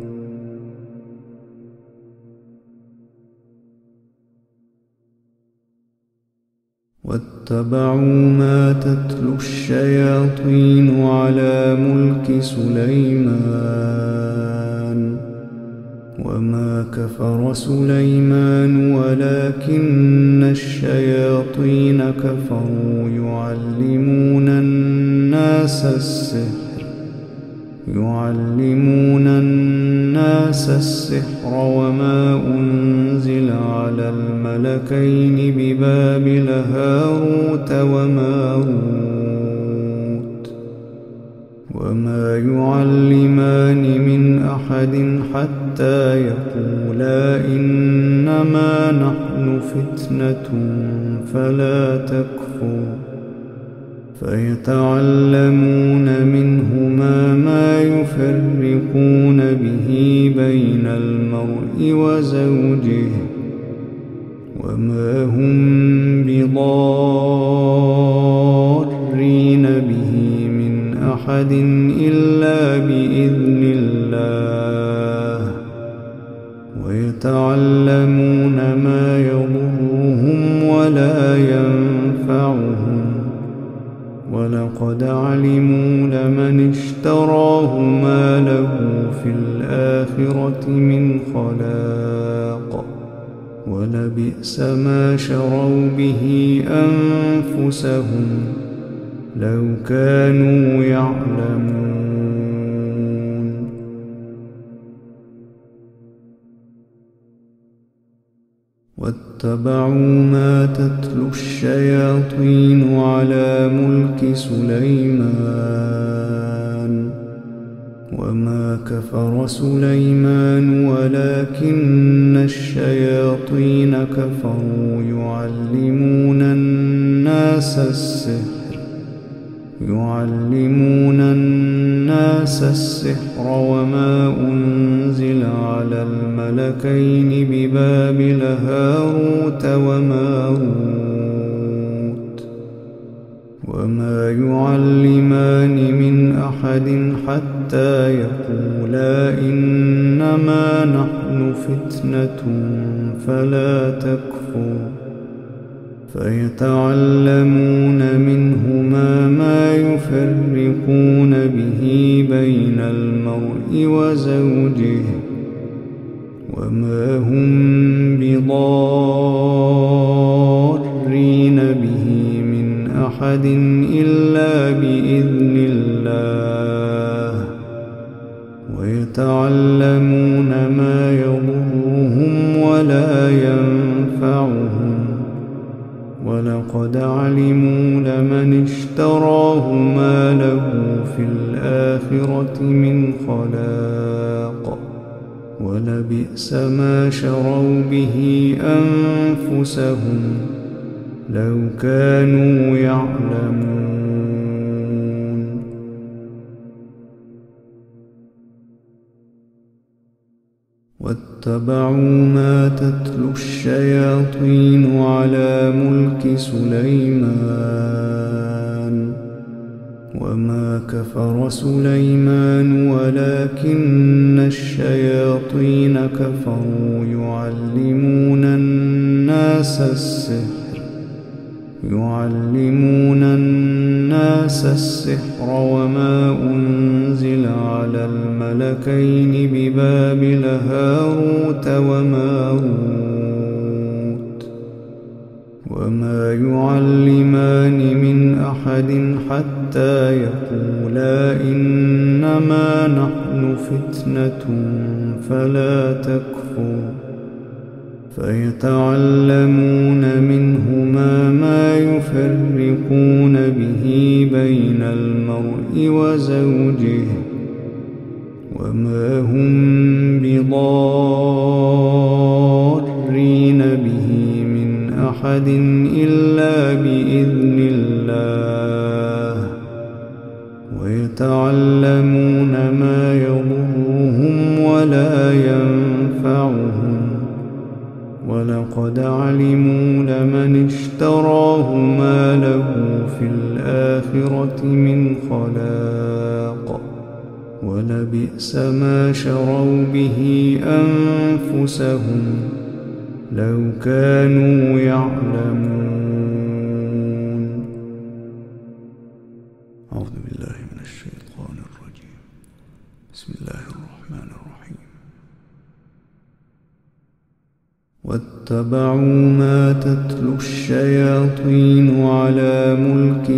واتبعوا ما تتلو الشياطين على ملك سليمان، وما كفر سليمان ولكن الشياطين كفروا يعلمون الناس السحر وما أنزل على الملكين ببابل هاروت وماروت، وما يعلمان من أحد حتى يقولا إنما نحن فتنة فلا تكفر فيتعلمون منهما ما يفرقون به بين المرء وزوجه وما هم بضارين به من أحد إلا بإذن الله ويتعلمون ما يضرهم ولا ينفعهم ولقد علموا لمن اشتراه ما له في الآخرة من خلاق ولبئس ما شروا به أنفسهم لو كانوا يعلمون واتبعوا ما تتلو الشياطين على ملك سليمان وما كفر سليمان ولكن الشياطين كفروا يعلمون الناس السحر وما أنزل على الملكين ببابل هاروت وماروت وما يعلمان من أحد حتى يقولا إنما نحن فتنة فلا تكفر فيتعلمون منهما ما يفرقون به بين المرء وزوجه وما هم بضارين به من أحد إلا بإذن الله ويتعلمون ما يضرهم ولا ينفعهم ولقد علموا لمن اشتراه ما له في الآخرة من خلاق ولبئس ما شروا به أنفسهم لو كانوا يعلمون واتبعوا ما تتلو الشياطين على ملك سليمان وما كفر سليمان ولكن الشياطين كفروا يعلمون الناس السحر وما أنزل على الملكين ببابل هاروت وماروت وما يعلمان من أحد حتى يقولا إنما نحن فتنة فلا تكفر فيتعلمون منهما ما يفرقون به بين المرء وزوجه وما هم بضارين به من أحد إلا بإذن الله ويتعلمون ما يضرهم ولا ينفعهم ولقد علموا لمن اشتراه ما له في الآخرة من خلاق ولبئس ما شروا به أنفسهم لو كانوا يعلمون. أعوذ بالله من الشيطان الرجيم. بسم الله الرحمن الرحيم. واتبعوا ما تتلو الشياطين على ملك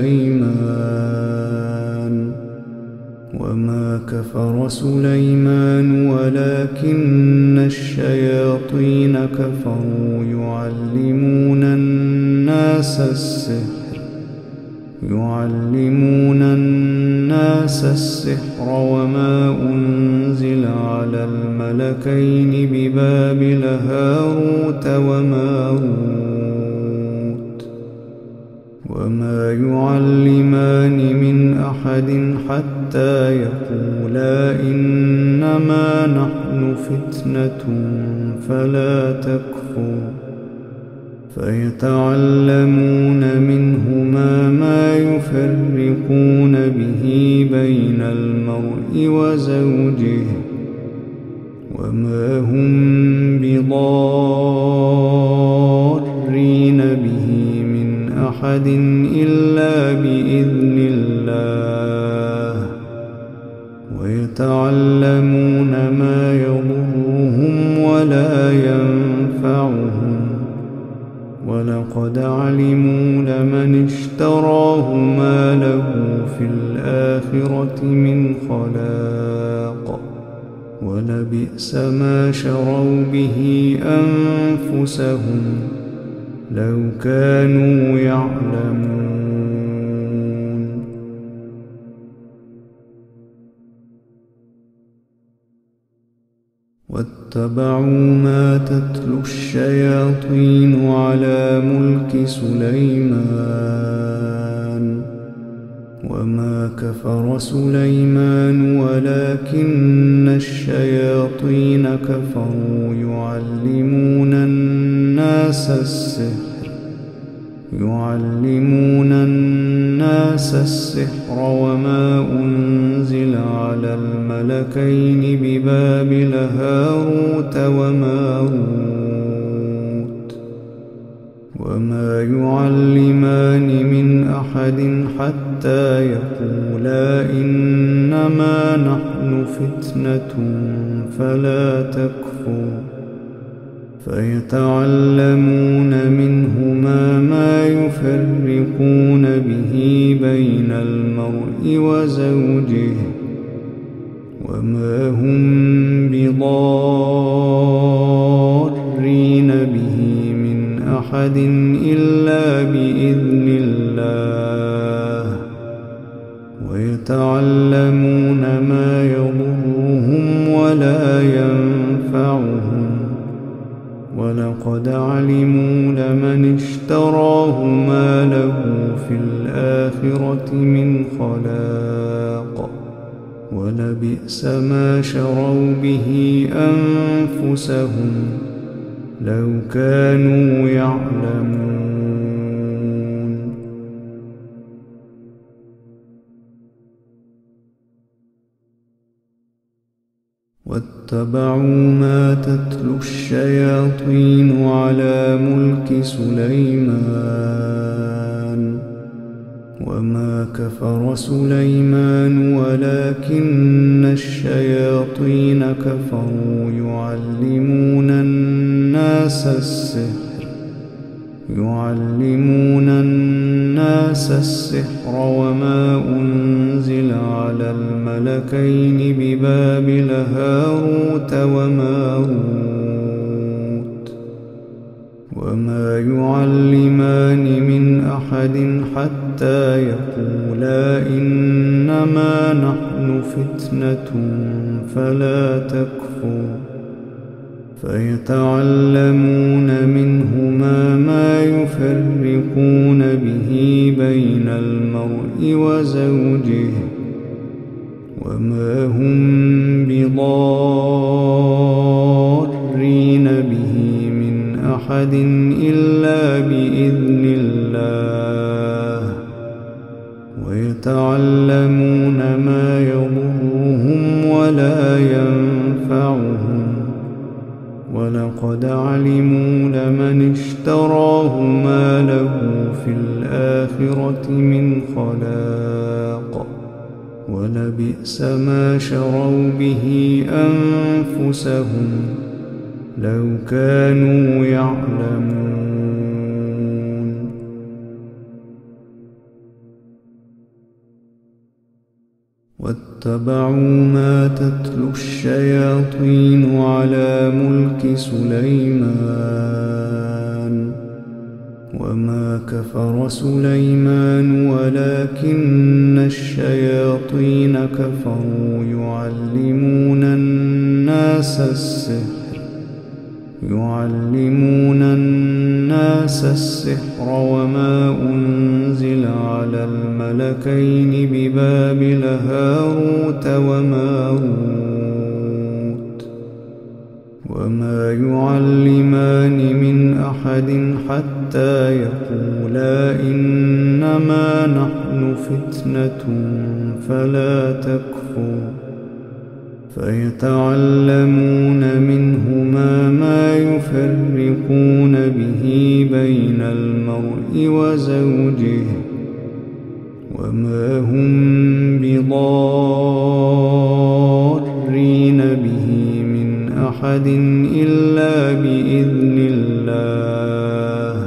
سليمان وما كفر سليمان ولكن الشياطين كفروا يعلمون الناس الناس السحر وما أنزل على الملكين ببابل هاروت وماروت وما يعلمان من أحد حتى يقولا إنما نحن فتنة فلا تكفر فيتعلمون منهما ما يفرقون به بين المرء وزوجه وما هم بضارين به من أحد إلا بإذن الله ويتعلمون ما يضرهم ولا ينفعهم ولقد علموا لمن اشتراه ما له في الآخرة من خلاق ولبئس ما شروا به أنفسهم لو كانوا يعلمون واتبعوا ما تتلو الشياطين على ملك سليمان وما كفر سليمان ولكن الشياطين كفروا يعلمون الناس السحر وما أنزل على الملكين ببابل هاروت وماروت وما يعلمان من أحد حتى يقولا إنما نحن فتنة فلا تكفر فيتعلمون منهما ما يفرقون به بين المرء وزوجه وما هم بضارين به من أحد إلا بإذن الله ويتعلمون ما يضرهم ولا ينفعهم ولقد علموا لمن اشتراه ما له في الآخرة من خلاق ولبئس ما شروا به أنفسهم لو كانوا يعلمون واتبعوا ما تتلو الشياطين على ملك سليمان وما كفر سليمان ولكن الشياطين كفروا يعلمون الناس السحر وما أنزل على الملكين ببابل هاروت وماروت وما يعلمان من أحد حتى يقولا إنما نحن فتنة فلا تكفر فيتعلمون منهما ما يفرقون به بين المرء وزوجه وما هم بضارين به من أحد إلا بإذن الله ويتعلمون ما يضرهم ولا ينفعهم ولقد علموا لمن اشتراه ما له في الآخرة من خلاق ولبئس ما شروا به أنفسهم لو كانوا يعلمون واتبعوا ما تتلو الشياطين على ملك سليمان وما كفر سليمان ولكن الشياطين كفروا يعلمون الناس السحر وما أنزل على الملكين ببابل هاروت وماروت وما يعلمان من أحد حتى يقولا إنما نحن فتنة فلا تكفر فيتعلمون منهما ما يفرقون به بين المرء وزوجه وما هم بضارين به من أحد إلا بإذن الله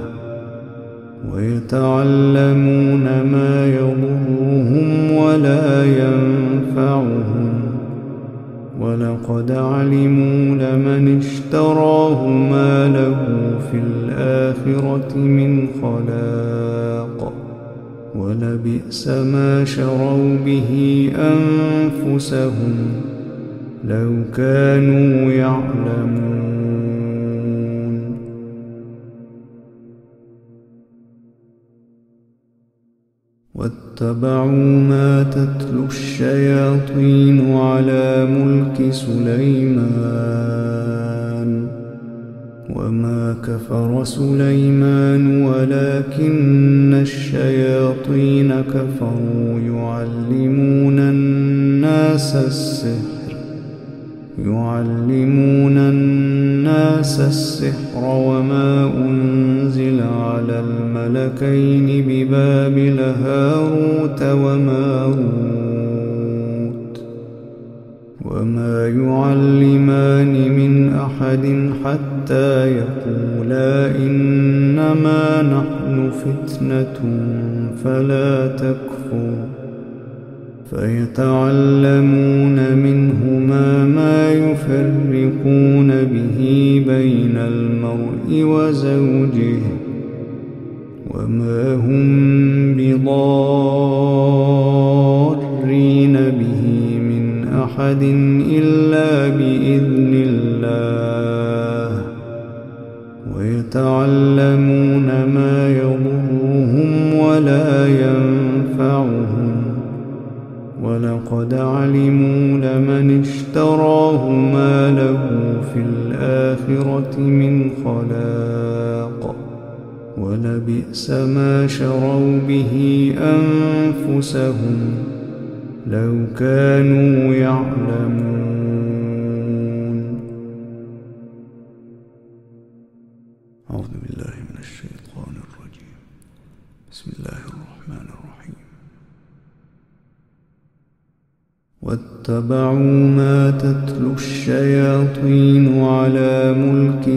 ويتعلمون ما يضرهم ولا ينفعهم ولقد علموا لمن اشتراه ما له في الآخرة من خلاق ولبئس ما شروا به أنفسهم لو كانوا يعلمون واتبعوا ما تتلو الشياطين على ملك سليمان وما كفر سليمان ولكن الشياطين كفروا يعلمون الناس السحر وما أنزل على الملكين ببابل هاروت وماروت وما يعلمان من أحد حتى يقولا إنما نحن فتنة فلا تكفر فيتعلمون منهما ما يفرقون به بين المرء وزوجه وما هم بضارين به من أحد إلا بإذن الله ويتعلمون ما يضرهم ولا ينفعهم ولقد علموا لمن اشتراه ما له في الآخرة من خلاق ولبئس ما شروا به أنفسهم لو كانوا يعلمون. أعوذ بالله من الشيطان الرجيم. بسم الله الرحمن الرحيم. واتبعوا ما تتلو الشياطين على ملك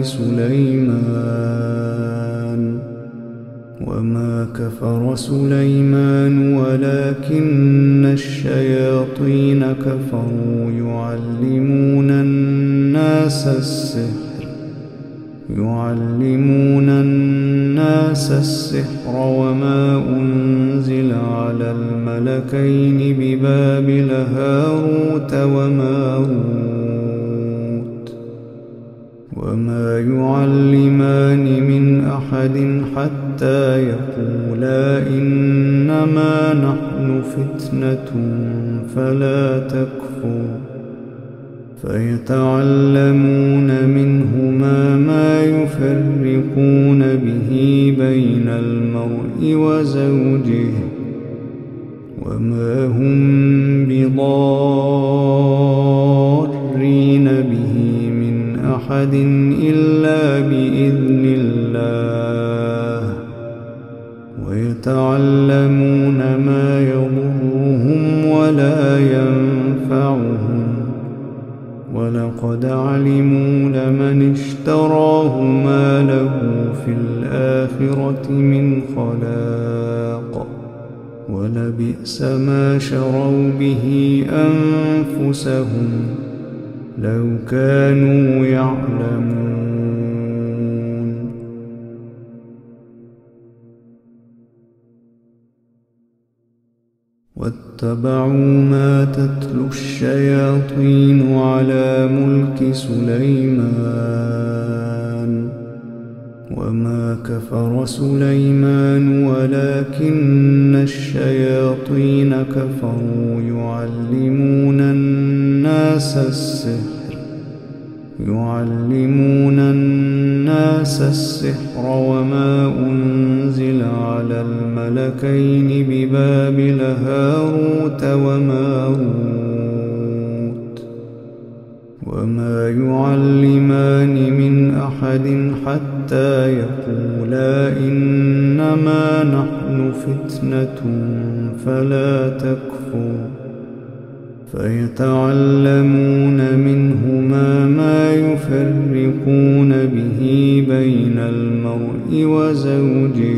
سليمان وما كفر سليمان ولكن الشياطين كفروا يعلمون الناس السحر وما أنزل على الملكين ببابل هاروت وماروت وما يعلمان من أحد حتى يقولا إنما نحن فتنة فلا تكفر فيتعلمون منهما ما يفرقون به بين المرء وزوجه وما هم بضارين به من أحد إلا بإذن الله ويتعلمون ما يضرهم ولا ينفعهم ولقد علموا لمن اشتراه ما له في الآخرة من خلاق ولبئس ما شروا به أنفسهم لو كانوا يعلمون. واتبعوا ما تتلو الشياطين على ملك سليمان وما كفر سليمان ولكن الشياطين كفروا يعلمون الناس السحر وما أنزل على الملكين ببابل هاروت وماروت وما يعلمان من أحد حتى يقولا إنما نحن فتنة فلا تكفر فيتعلمون منهما ما يفرقون به بين المرء وزوجه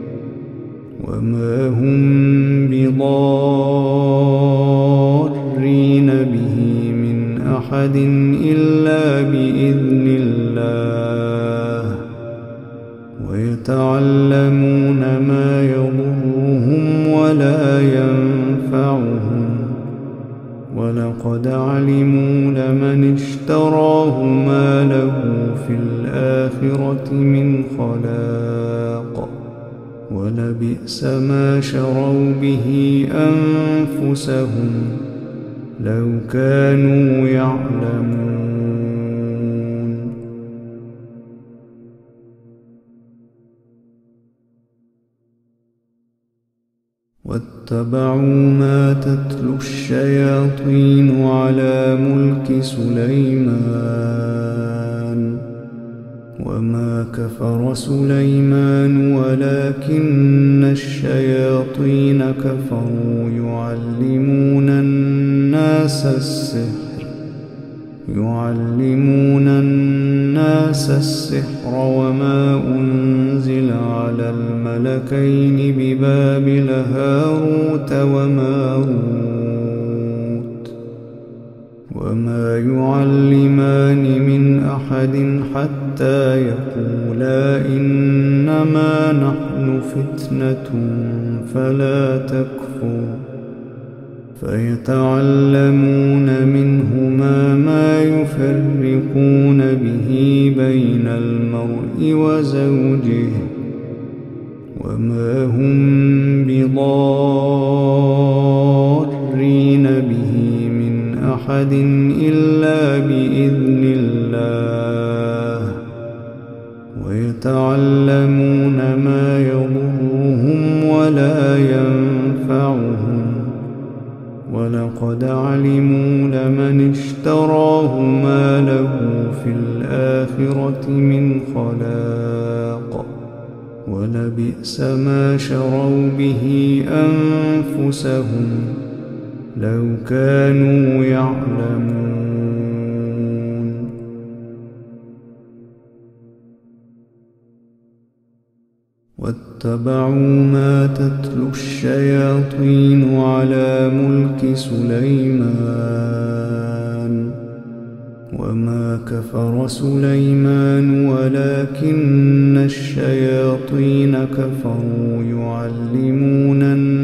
وما هم بضارين به من أحد إلا بإذن الله ويتعلمون ما يضرهم ولا ينفعهم ولقد علموا لمن اشتراه ما له في الآخرة من خلاق ولبئس ما شروا به أنفسهم لو كانوا يعلمون واتبعوا ما تتلو الشياطين على ملك سليمان وما كفر سليمان ولكن الشياطين كفروا يعلمون الناس السحر وما أنزل على الملكين ببابل هاروت وماروت وما يعلمان من أحد حتى يقولا إنما نحن فتنة فلا تكفر فيتعلمون منهما ما يفرقون به بين المرء وزوجه وما هم بضارين به من أحد إلا بإذن الله ويتعلمون ما يضرهم ولا ينفعهم ولقد علموا لمن اشتراه ما له في الآخرة من خلاق ولبئس ما شروا به أنفسهم لو كانوا يعلمون واتبعوا ما تتلو الشياطين على ملك سليمان وما كفر سليمان ولكن الشياطين كفروا يعلمون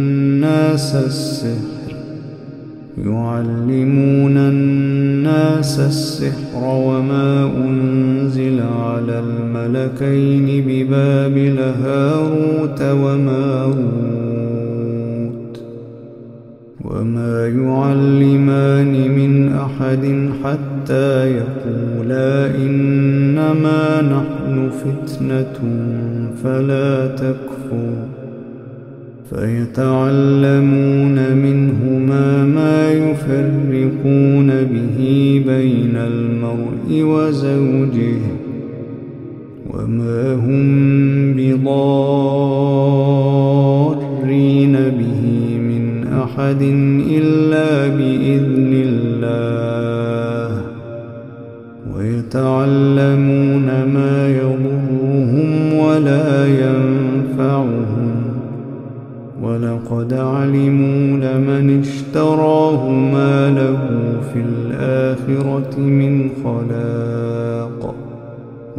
الناس السحر وما أنزل على الملكين ببابل هاروت وماروت وما يعلمان من أحد حتى يقولا إنما نحن فتنة فلا تكفر فيتعلمون منهما ما يفرقون به بين المرء وزوجه وما هم بضارين به من أحد إلا بإذن الله ويتعلمون ما يضرهم ولا ينفعهم ولقد علموا لمن اشتراه ما له في الآخرة من خلاق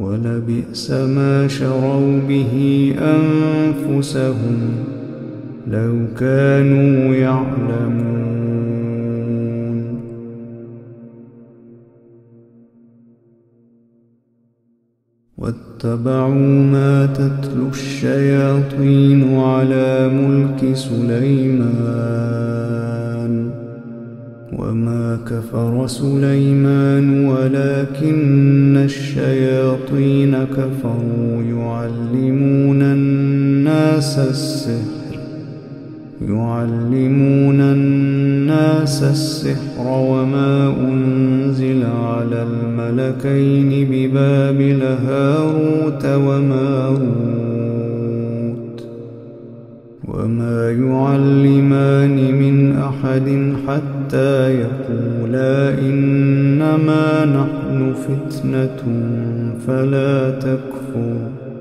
ولبئس ما شروا به أنفسهم لو كانوا يعلمون. واتبعوا ما تتلو الشياطين على ملك سليمان وما كفر سليمان ولكن الشياطين كفروا يعلمون الناس السحر وما أنزل على الملكين ببابل هاروت وماروت وما يعلمان من أحد حتى يقولا إنما نحن فتنة فلا تكفر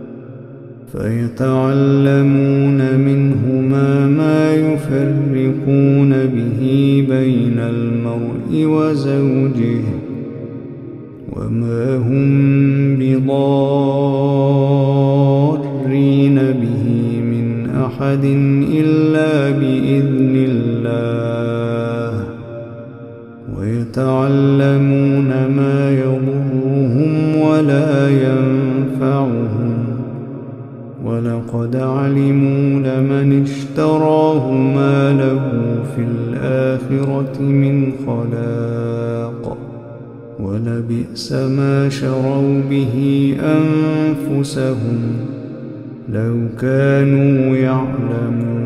فيتعلمون منهما ما يفرقون به بين المرء وزوجه وما هم بضارين به من أحد إلا بإذن الله ويتعلمون ما يضرهم ولا ينفعهم ولقد علموا لمن اشتراه ما له في الآخرة من خلاق ولبئس ما شروا به أنفسهم لو كانوا يعلمون.